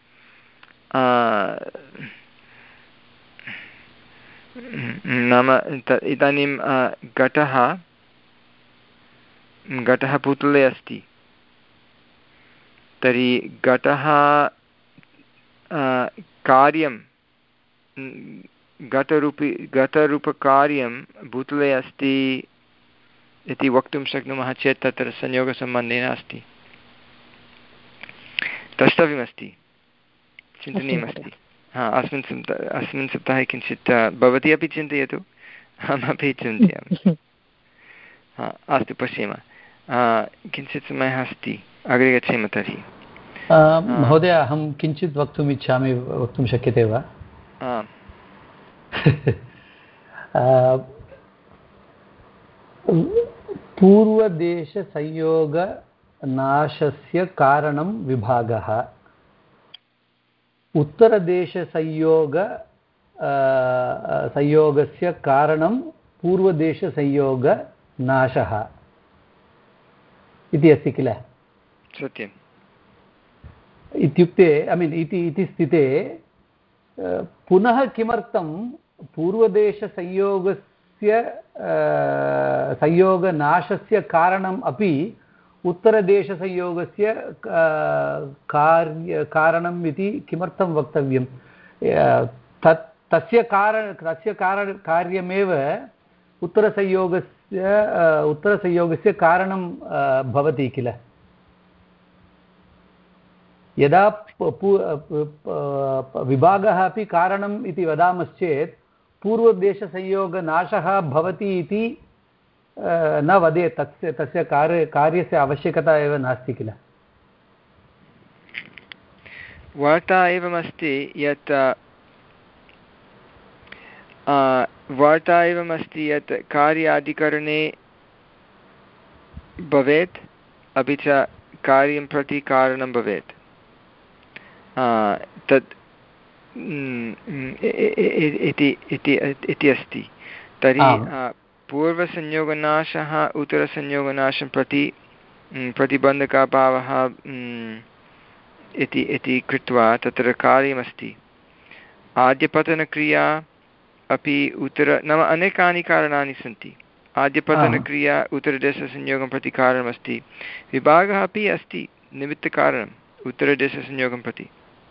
नाम इदानीं घटः घटः पुतले अस्ति तर्हि घटः कार्यं घटरूपी घटरूपकार्यं भूतले अस्ति इति वक्तुं शक्नुमः चेत् तत्र संयोगसम्बन्धेन अस्ति द्रष्टव्यमस्ति चिन्तनीयमस्ति हा अस्मिन् सप्ताहे अस्मिन् सप्ताहे किञ्चित् भवती अपि चिन्तयतु अहमपि चिन्तयामि हा अस्तु पश्येम किञ्चित् समयः अस्ति अग्रे गच्छेम तर्हि महोदय अहं किञ्चित् वक्तुम् इच्छामि वक्तुं शक्यते वा पूर्वदेशसंयोगनाशस्य कारणं विभागः उत्तरदेशसंयोग संयोगस्य कारणं पूर्वदेशसंयोगनाशः इति अस्ति किल सत्यं इत्युक्ते ऐ मीन् इति इति स्थिते पुनः किमर्थं पूर्वदेशसंयोगस्य संयोगनाशस्य कारणम् अपि उत्तरदेशसंयोगस्य कार्य कारणम् इति किमर्थं वक्तव्यं? तत् तस्य कारण तस्य कारण कार्यमेव उत्तरसंयोगस्य उत्तरसंयोगस्य कारणं भवति किल? यदा विभागः अपि कारणम् इति वदामश्चेत् पूर्वदेशसंयोगनाशः भवति इति न वदेत्, तस्य तस्य कार्य कार्यस्य आवश्यकता एव नास्ति किल? वार्ता एवमस्ति यत् वार्ता एवमस्ति यत् कार्याधिकरणे भवेत् अपि च कार्यं प्रति कारणं भवेत्। तत् इति अस्ति। तर्हि पूर्वसंयोगनाशः उत्तरसंयोगनाशं प्रति प्रतिबन्धकाभावः इति इति कृत्वा तत्र कार्यमस्ति। आद्यपतनक्रिया अपि उत्तर नाम अनेकानि कारणानि सन्ति। आद्यपतनक्रिया उत्तरदेशसंयोगं प्रति कारणमस्ति। विभागः अपि अस्ति निमित्तकारणम् उत्तरदेशसंयोगं प्रति।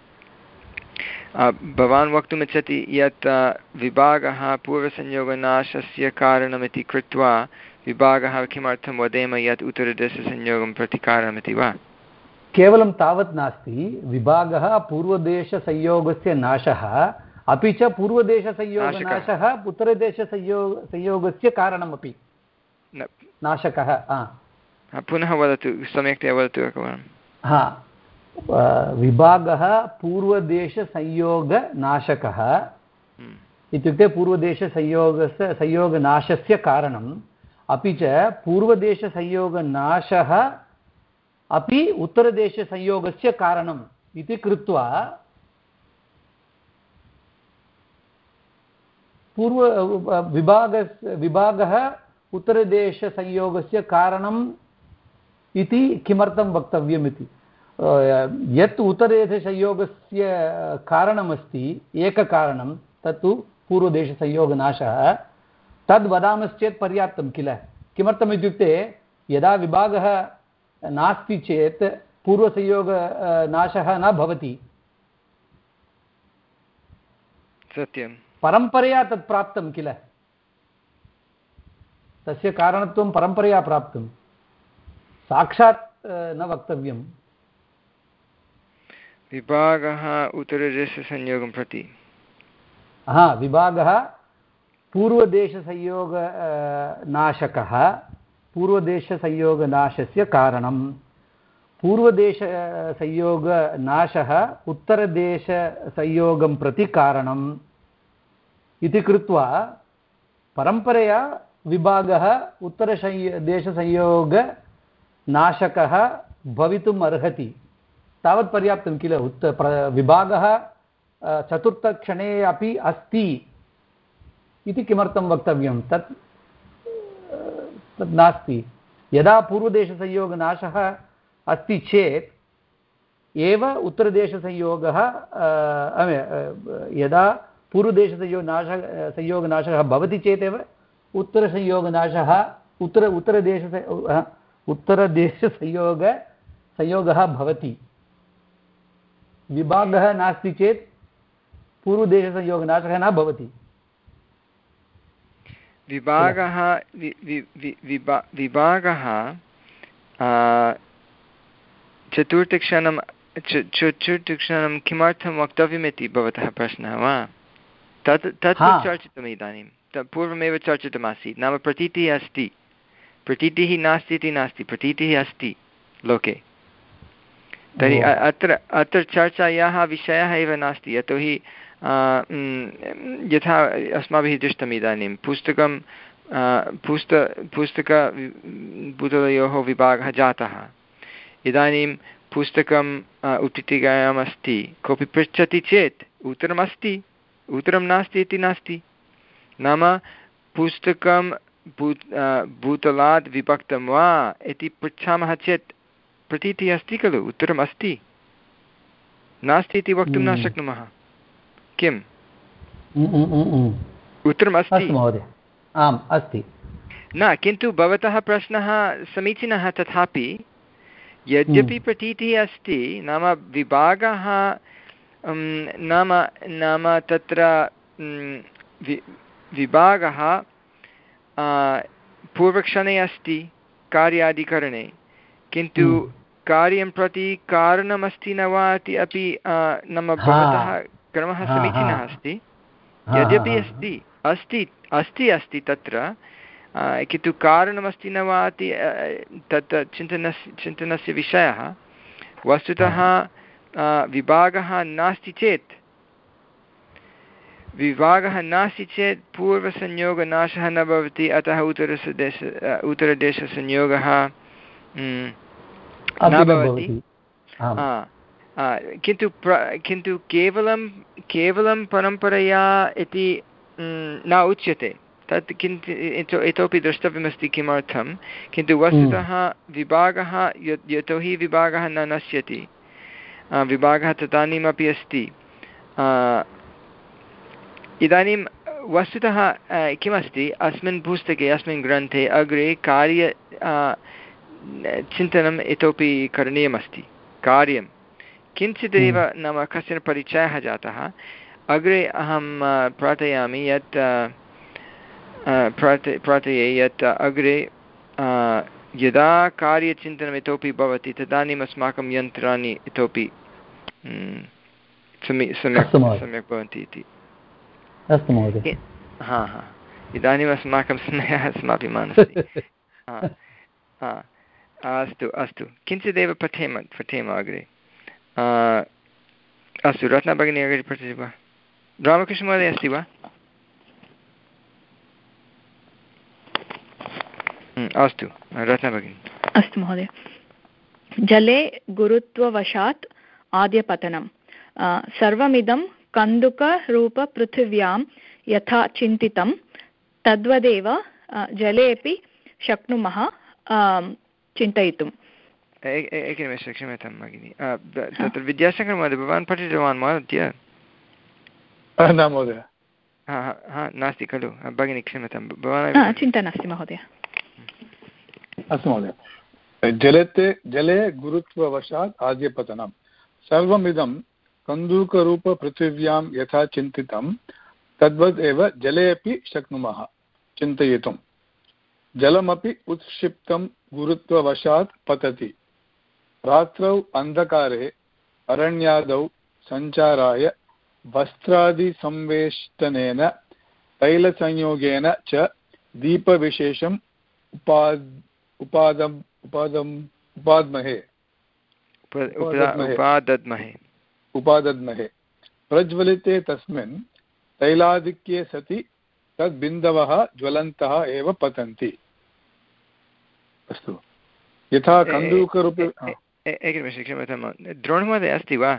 भवान् वक्तुमिच्छति यत् विभागः पूर्वसंयोगनाशस्य कारणमिति कृत्वा विभागः किमर्थं वदेम यत् उत्तरदेशसंयोगं प्रति कारणमिति वा? केवलं तावत् नास्ति, विभागः पूर्वदेशसंयोगस्य नाशः अपि च पूर्वदेशसंयोगनाशः उत्तरदेशसंयोग संयोगस्य कारणमपि नाशकः। पुनः वदतु, सम्यक्तया वदतु एकवारं। हा, विभागः पूर्वदेशसंयोगनाशकः इत्युक्ते पूर्वदेशसंयोगस्य संयोगनाशस्य कारणम्, अपि च पूर्वदेशसंयोगनाशः अपि उत्तरदेशसंयोगस्य कारणम् इति कृत्वा पूर्व विभाग विभागः उत्तरदेशसंयोगस्य कारणम् इति किमर्थं वक्तव्यम् इति। यत् उत्तरदेशसंयोगस्य कारणमस्ति एककारणं तत्तु पूर्वदेशसंयोगनाशः, तद् वदामश्चेत् पर्याप्तं किल? किमर्थम् इत्युक्ते यदा विभागः नास्ति चेत् पूर्वसंयोगनाशः न भवति। सत्यं, परम्परया तत् प्राप्तं किल? तस्य कारणत्वं परम्परया प्राप्तं, साक्षात् न वक्तव्यं। विभागः उत्तरदेशसंयोगं प्रति, हा, विभागः पूर्वदेशसंयोग नाशकः, पूर्वदेशसंयोगनाशस्य कारणं, पूर्वदेशसंयोगनाशः उत्तरदेशसंयोगं प्रति कारणम् इति कृत्वा परम्परया विभागः उत्तरदेशसंयोगनाशकः भवितुम् अर्हति। तावत् पर्याप्तं किल? उत्त विभागः चतुर्थक्षणे अपि अस्ति इति किमर्थं वक्तव्यं? तत् तत् नास्ति। यदा पूर्वदेशसंयोगनाशः अस्ति चेत् एव उत्तरदेशसंयोगः, यदा पूर्वदेशसंयोगनाशः संयोगनाशः भवति चेदेव उत्तरसंयोगनाशः उत्तर उत्तरदेश उत्तरदेशसंयोग संयोगः भवति। विभागः नास्ति चेत् पूर्वदेशसंयोगनाशः न भवति। विभागः विभागः चतुर्थक्षणं चतुर्थक्षणं किमर्थं वक्तव्यमिति भवतः प्रश्नः वा? तत् तत् चर्चितम् इदानीं, पूर्वमेव चर्चितमासीत्। नाम प्रतीतिः अस्ति, प्रतीतिः नास्ति इति नास्ति, प्रतीतिः अस्ति लोके। तर्हि अत्र अत्र चर्चायाः विषयः एव नास्ति, यतोहि यथा अस्माभिः दृष्टम् इदानीं पुस्तकं पुस्त पुस्तकभूतलयोः विभागः जातः। इदानीं पुस्तकम् उत्पीठिकायाम् अस्ति, कोऽपि पृच्छति चेत् उत्तरमस्ति, उत्तरं नास्ति इति नास्ति। नाम पुस्तकं भूत भूतलात् विभक्तं वा इति पृच्छामः चेत् प्रतीतिः अस्ति खलु, उत्तरम् अस्ति। नास्ति इति वक्तुं न शक्नुमः। किम् उत्तरम् अस्ति महोदय? आम् अस्ति न, किन्तु भवतः प्रश्नः समीचीनः। तथापि यद्यपि प्रतीतिः अस्ति, नाम विभागः नाम नाम तत्र विभागः पूर्वक्षणे अस्ति कार्यादिकरणे, किन्तु कार्यं प्रति कारणमस्ति न वा इति अपि नाम भवतः क्रमः समीचीनः अस्ति। यद्यपि अस्ति अस्ति अस्ति अस्ति तत्र, किन्तु कारणमस्ति न वा इति तत् चिन्तनस्य चिन्तनस्य विषयः। वस्तुतः विभागः नास्ति चेत् विभागः नास्ति चेत् पूर्वसंयोगनाशः न भवति, अतः उत्तरदेश उत्तरदेशसंयोगः न भवति। किन्तु प्र किन्तु केवलं केवलं परम्परया इति न उच्यते। तत् किञ्चित् इतोपि द्रष्टव्यमस्ति किमर्थं। किन्तु वस्तुतः विभागः यतोहि विभागः न नश्यति, विभागः तदानीमपि अस्ति। इदानीं वस्तुतः किमस्ति, अस्मिन् पुस्तके अस्मिन् ग्रन्थे अग्रे कार्य चिन्तनम् इतोपि करणीयमस्ति। कार्यं किञ्चिदेव नाम कश्चन परिचयः जातः। अग्रे अहं प्रार्थयामि यत् प्रार्थ प्रार्थये यत् अग्रे यदा कार्यचिन्तनम् इतोपि भवति तदानीम् अस्माकं यन्त्राणि इतोपि सम्यक् सम्यक् भवन्ति इति। अस्तु महोदय। हा हा इदानीम् अस्माकं समयः समाप्यमान् अस्ति। अस्तु अस्तु किञ्चिदेव पठेम पठेम अग्रे। अस्तु रत्ना भगिनी अग्रे पठति वा? रामकृष्णमहोदय अस्ति वा? अस्तु रत्ना भगिनी। अस्तु महोदय। जले गुरुत्ववशात् आद्यपतनं सर्वमिदं कन्दुकरूपपृथिव्यां यथा चिन्तितं तद्वदेव जलेपि शक्नुमः चिन्तयितुम्। एकनिमेषं क्षम्यतां भगिनि, तत्र विद्याशङ्करमहोदय भवान् पठितवान् वा अद्य? न महोदय। हा हा नास्ति खलु भगिनि, क्षम्यतां भवान्। चिन्ता नास्ति महोदय। अस्तु महोदय। जलते जले गुरुत्ववशात् आद्यपतनं सर्वमिदं कन्दुकरूपपृथिव्यां यथा चिन्तितं तद्वत् एव जले अपि शक्नुमः चिन्तयितुं। जलमपि उत्क्षिप्तं गुरुत्ववशात् पतति। रात्रौ अन्धकारे अरण्यादौ सञ्चाराय वस्त्रादिसंवेष्टनेन तैलसंयोगेन च दीपविशेषम् उपाद् उपादम् उपादम् उपाद्महे उपादद्महे उपादद्महे प्रज्वलिते तस्मिन् तैलाधिक्ये सति तद्बिन्दवः ज्वलन्तः एव पतन्ति। अस्तु यथा कन्दुकरूपे। एकनिमिषं क्षम्यतां द्रोणमहोदय अस्ति वा?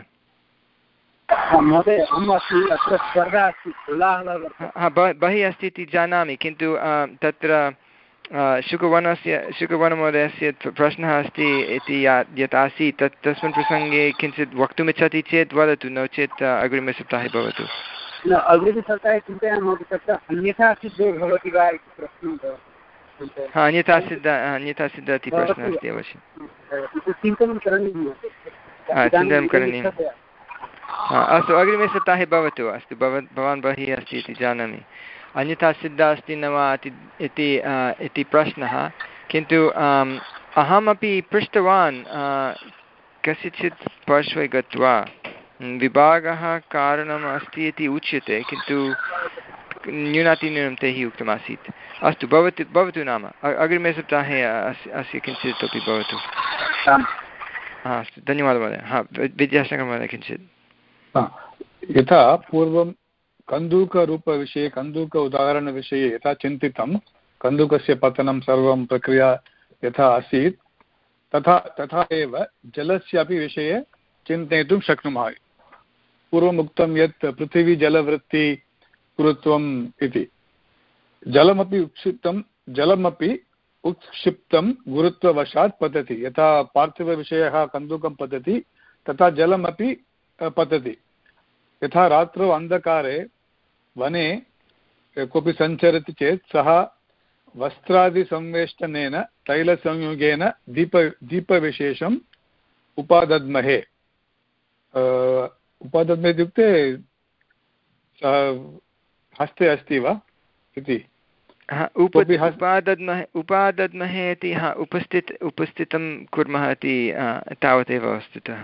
बहिः अस्ति इति जानामि, किन्तु तत्र शुकवर्णस्य शुकवर्णमहोदयस्य प्रश्नः अस्ति इति यत् आसीत् तत् तस्मिन् प्रसङ्गे किञ्चित् वक्तुमिच्छति चेत् वदतु, नो चेत् अग्रिमसप्ताहे भवतु। अग्रिमसप्ताहे चिन्तयामः तत्र अन्यथा सिद्धो भवति वा इति प्रश्नः। हा अन्यथा सिद्ध अन्यथा सिद्ध इति प्रश्नः अस्ति अवश्यं। चिन्तनं करणीयं चिन्तनं करणीयम्। अस्तु अग्रिमे सप्ताहे भवतु। अस्तु भवान् बहिः अस्ति इति जानामि। अन्यथा सिद्धा अस्ति न वा इति प्रश्नः, किन्तु अहमपि पृष्टवान् कस्यचित् पार्श्वे गत्वा विभागः कारणम् अस्ति इति उच्यते, किन्तु न्यूनातिन्यूनं तैः उक्तमासीत्। अस्तु भवतु भवतु नाम अग्रिमे सप्ताहे अस्य अस्य किञ्चित् अपि भवतु। हा अस्तु धन्यवादः महोदय। हा विद्याशङ्करमहोदय किञ्चित्। यथा पूर्वं कन्दुकरूपविषये कन्दुक उदाहरणविषये यथा चिन्तितं कन्दुकस्य पतनं सर्वं प्रक्रिया यथा आसीत् तथा तथा एव जलस्यापि विषये चिन्तयितुं शक्नुमः। पूर्वम् उक्तं यत् पृथिवी जलवृत्ति गुरुत्वम् इति। जलमपि उत्क्षिप्तं जलमपि उत्क्षिप्तं गुरुत्ववशात् पतति। यथा पार्थिवविषयः कन्दुकं पतति तथा जलमपि पतति। यथा रात्रौ अन्धकारे वने कोऽपि सञ्चरति चेत् सः वस्त्रादिसंवेष्टनेन तैलसंयोगेन दीप दीपविशेषम् उपादद्महे। उपादद्महे इत्युक्ते सः हस्ते अस्ति वा इति। उपादद्महे उपादद्महे इति हा उपस्थित उपस्थितं कुर्मः इति तावदेव वस्तुतः।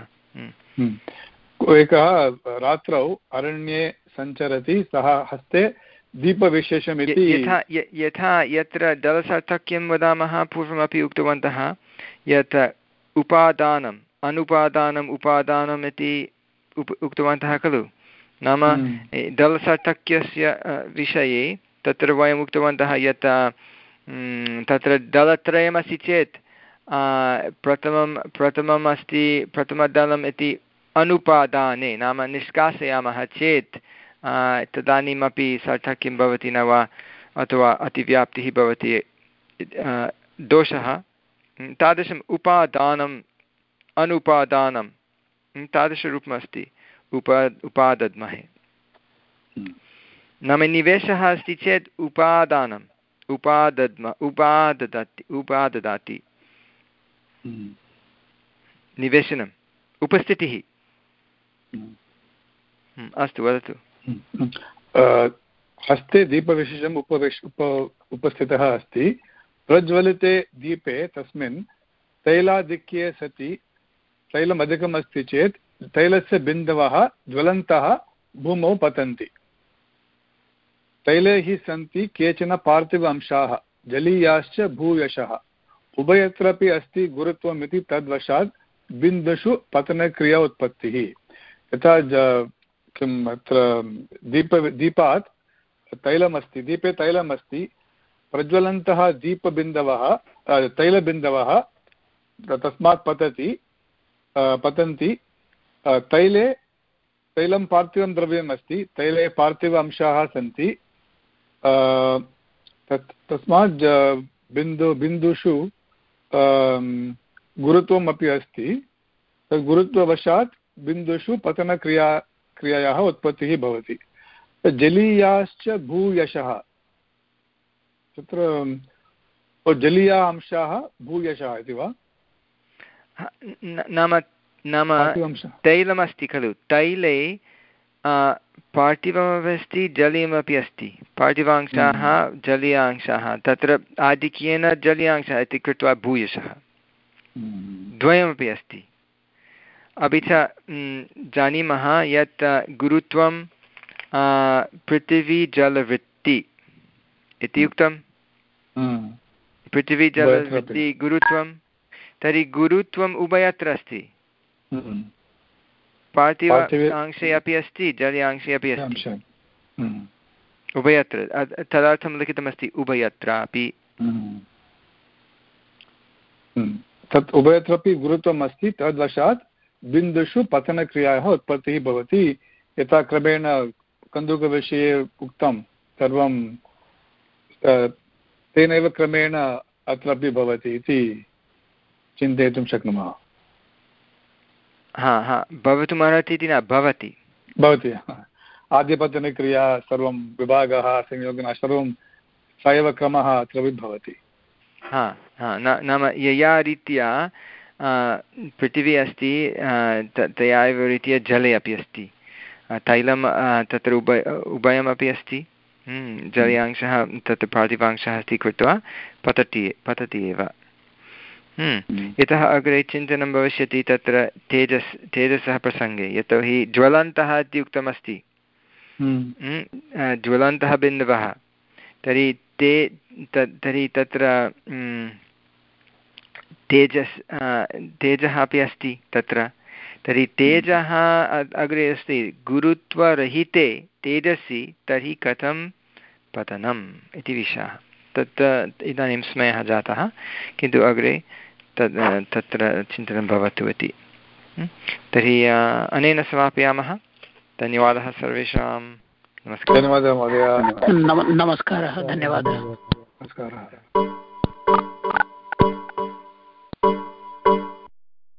एकः रात्रौ अरण्ये सञ्चरति, सः हस्ते दीपविशेषमिति। यथा यथा यत्र दलसार्थक्यं वदामः पूर्वमपि उक्तवन्तः यत् उपादानम् अनुपादानम् उपादानम् इति उप उक्तवन्तः खलु। नाम दलसार्थक्यस्य विषये तत्र वयम् उक्तवन्तः यत् तत्र दलत्रयमस्ति चेत् प्रथमं प्रथमम् अस्ति प्रथमदलम् इति अनुपादाने, नाम निष्कासयामः चेत् तदानीमपि सार्थक्यं भवति न वा अथवा अतिव्याप्तिः भवति दोषः। तादृशम् उपादानम् अनुपादानं तादृशरूपमस्ति उपा उपादद्महे। नाम निवेशः अस्ति चेत् उपादानम् उपादद्म उपाददाति उपाददाति निवेशनम् उपस्थितिः। अस्तु वदतु। हस्ते दीपविशेषम् उपविश उप उपस्थितः अस्ति। प्रज्वलिते दीपे तस्मिन् तैलाधिक्ये सति तैलम् अधिकम् अस्ति चेत् तैलस्य बिन्दवः ज्वलन्तः भूमौ पतन्ति। तैले हि सन्ति केचन पार्थिव अंशाः जलीयाश्च भूयशः। उभयत्रापि अस्ति गुरुत्वम् इति तद्वशात् बिन्दुषु पतनक्रिया उत्पत्तिः। यथा किम् अत्र दीप दीपात् तैलमस्ति, दीपे तैलमस्ति, प्रज्वलन्तः दीपबिन्दवः तैलबिन्दवः तस्मात् पतति पतन्ति। तैले तैलं पार्थिवं द्रव्यम् अस्ति, तैले पार्थिव अंशाः सन्ति, तत् तस्मात् बिन्दु बिन्दुषु गुरुत्वम् अपि अस्ति। तद् गुरुत्ववशात् बिन्दुषु पतनक्रिया क्रियायाः उत्पत्तिः भवति। जलीयाश्च भूयशः, तत्र जलीया अंशाः भूयशः इति वा? नाम नाम तैलमस्ति खलु, तैले पार्थिवमपि अस्ति जलीयमपि अस्ति। पार्थिवांशाः जलीयांशाः, तत्र आधिक्येन जलीयांशः इति कृत्वा भूयशः द्वयमपि अस्ति। अपि च जानीमः यत् गुरुत्वं पृथिवीजलवृत्ति इति उक्तं। पृथिवीजलवृत्ति गुरुत्वं, तर्हि गुरुत्वम् उभयत्र अस्ति। पार्थिव अंशे अपि अस्ति जलीयांशे अपि अस्ति, उभयत्र। तदर्थं लिखितमस्ति उभयत्रापि। तत् उभयत्रापि गुरुत्वम् अस्ति, तद्वशात् बिन्दुषु पतनक्रियायाः उत्पत्तिः भवति। यथा क्रमेण कन्दुकविषये उक्तं सर्वं तेनैव क्रमेण अत्रापि भवति इति चिन्तयितुं शक्नुमः। हा हा भवितुमर्हति इति न भवति भवति। आद्यपतनक्रिया सर्वं विभागः संयोगः सर्वं स एव क्रमः अत्रापि भवति। हा हा नाम यया रीत्या पृथिवी अस्ति तया एव रीत्या जले अपि अस्ति। तैलं तत्र उभय उभयमपि अस्ति। जलीयांशः तत्र पार्थिवांशः अस्ति कृत्वा पतति पतति एव। यतः अग्रे चिन्तनं भविष्यति तत्र तेजस् तेजसः प्रसङ्गे, यतोहि ज्वलन्तः इति उक्तमस्ति। ज्वलन्तः बिन्दवः, तर्हि ते तर्हि तत्र तेजस् तेजः अपि अस्ति तत्र। तर्हि तेजः अग्रे अस्ति गुरुत्वरहिते तेजसि, तर्हि कथं पतनम् इति विषयः। तत् इदानीं स्मयः जातः, किन्तु अग्रे तद् तत्र चिन्तनं भवतु इति। तर्हि अनेन समापयामः। धन्यवादः सर्वेषां। नमस्कारः। धन्यवादः महोदय। नमस्कारः। धन्यवादः। नमस्कारः।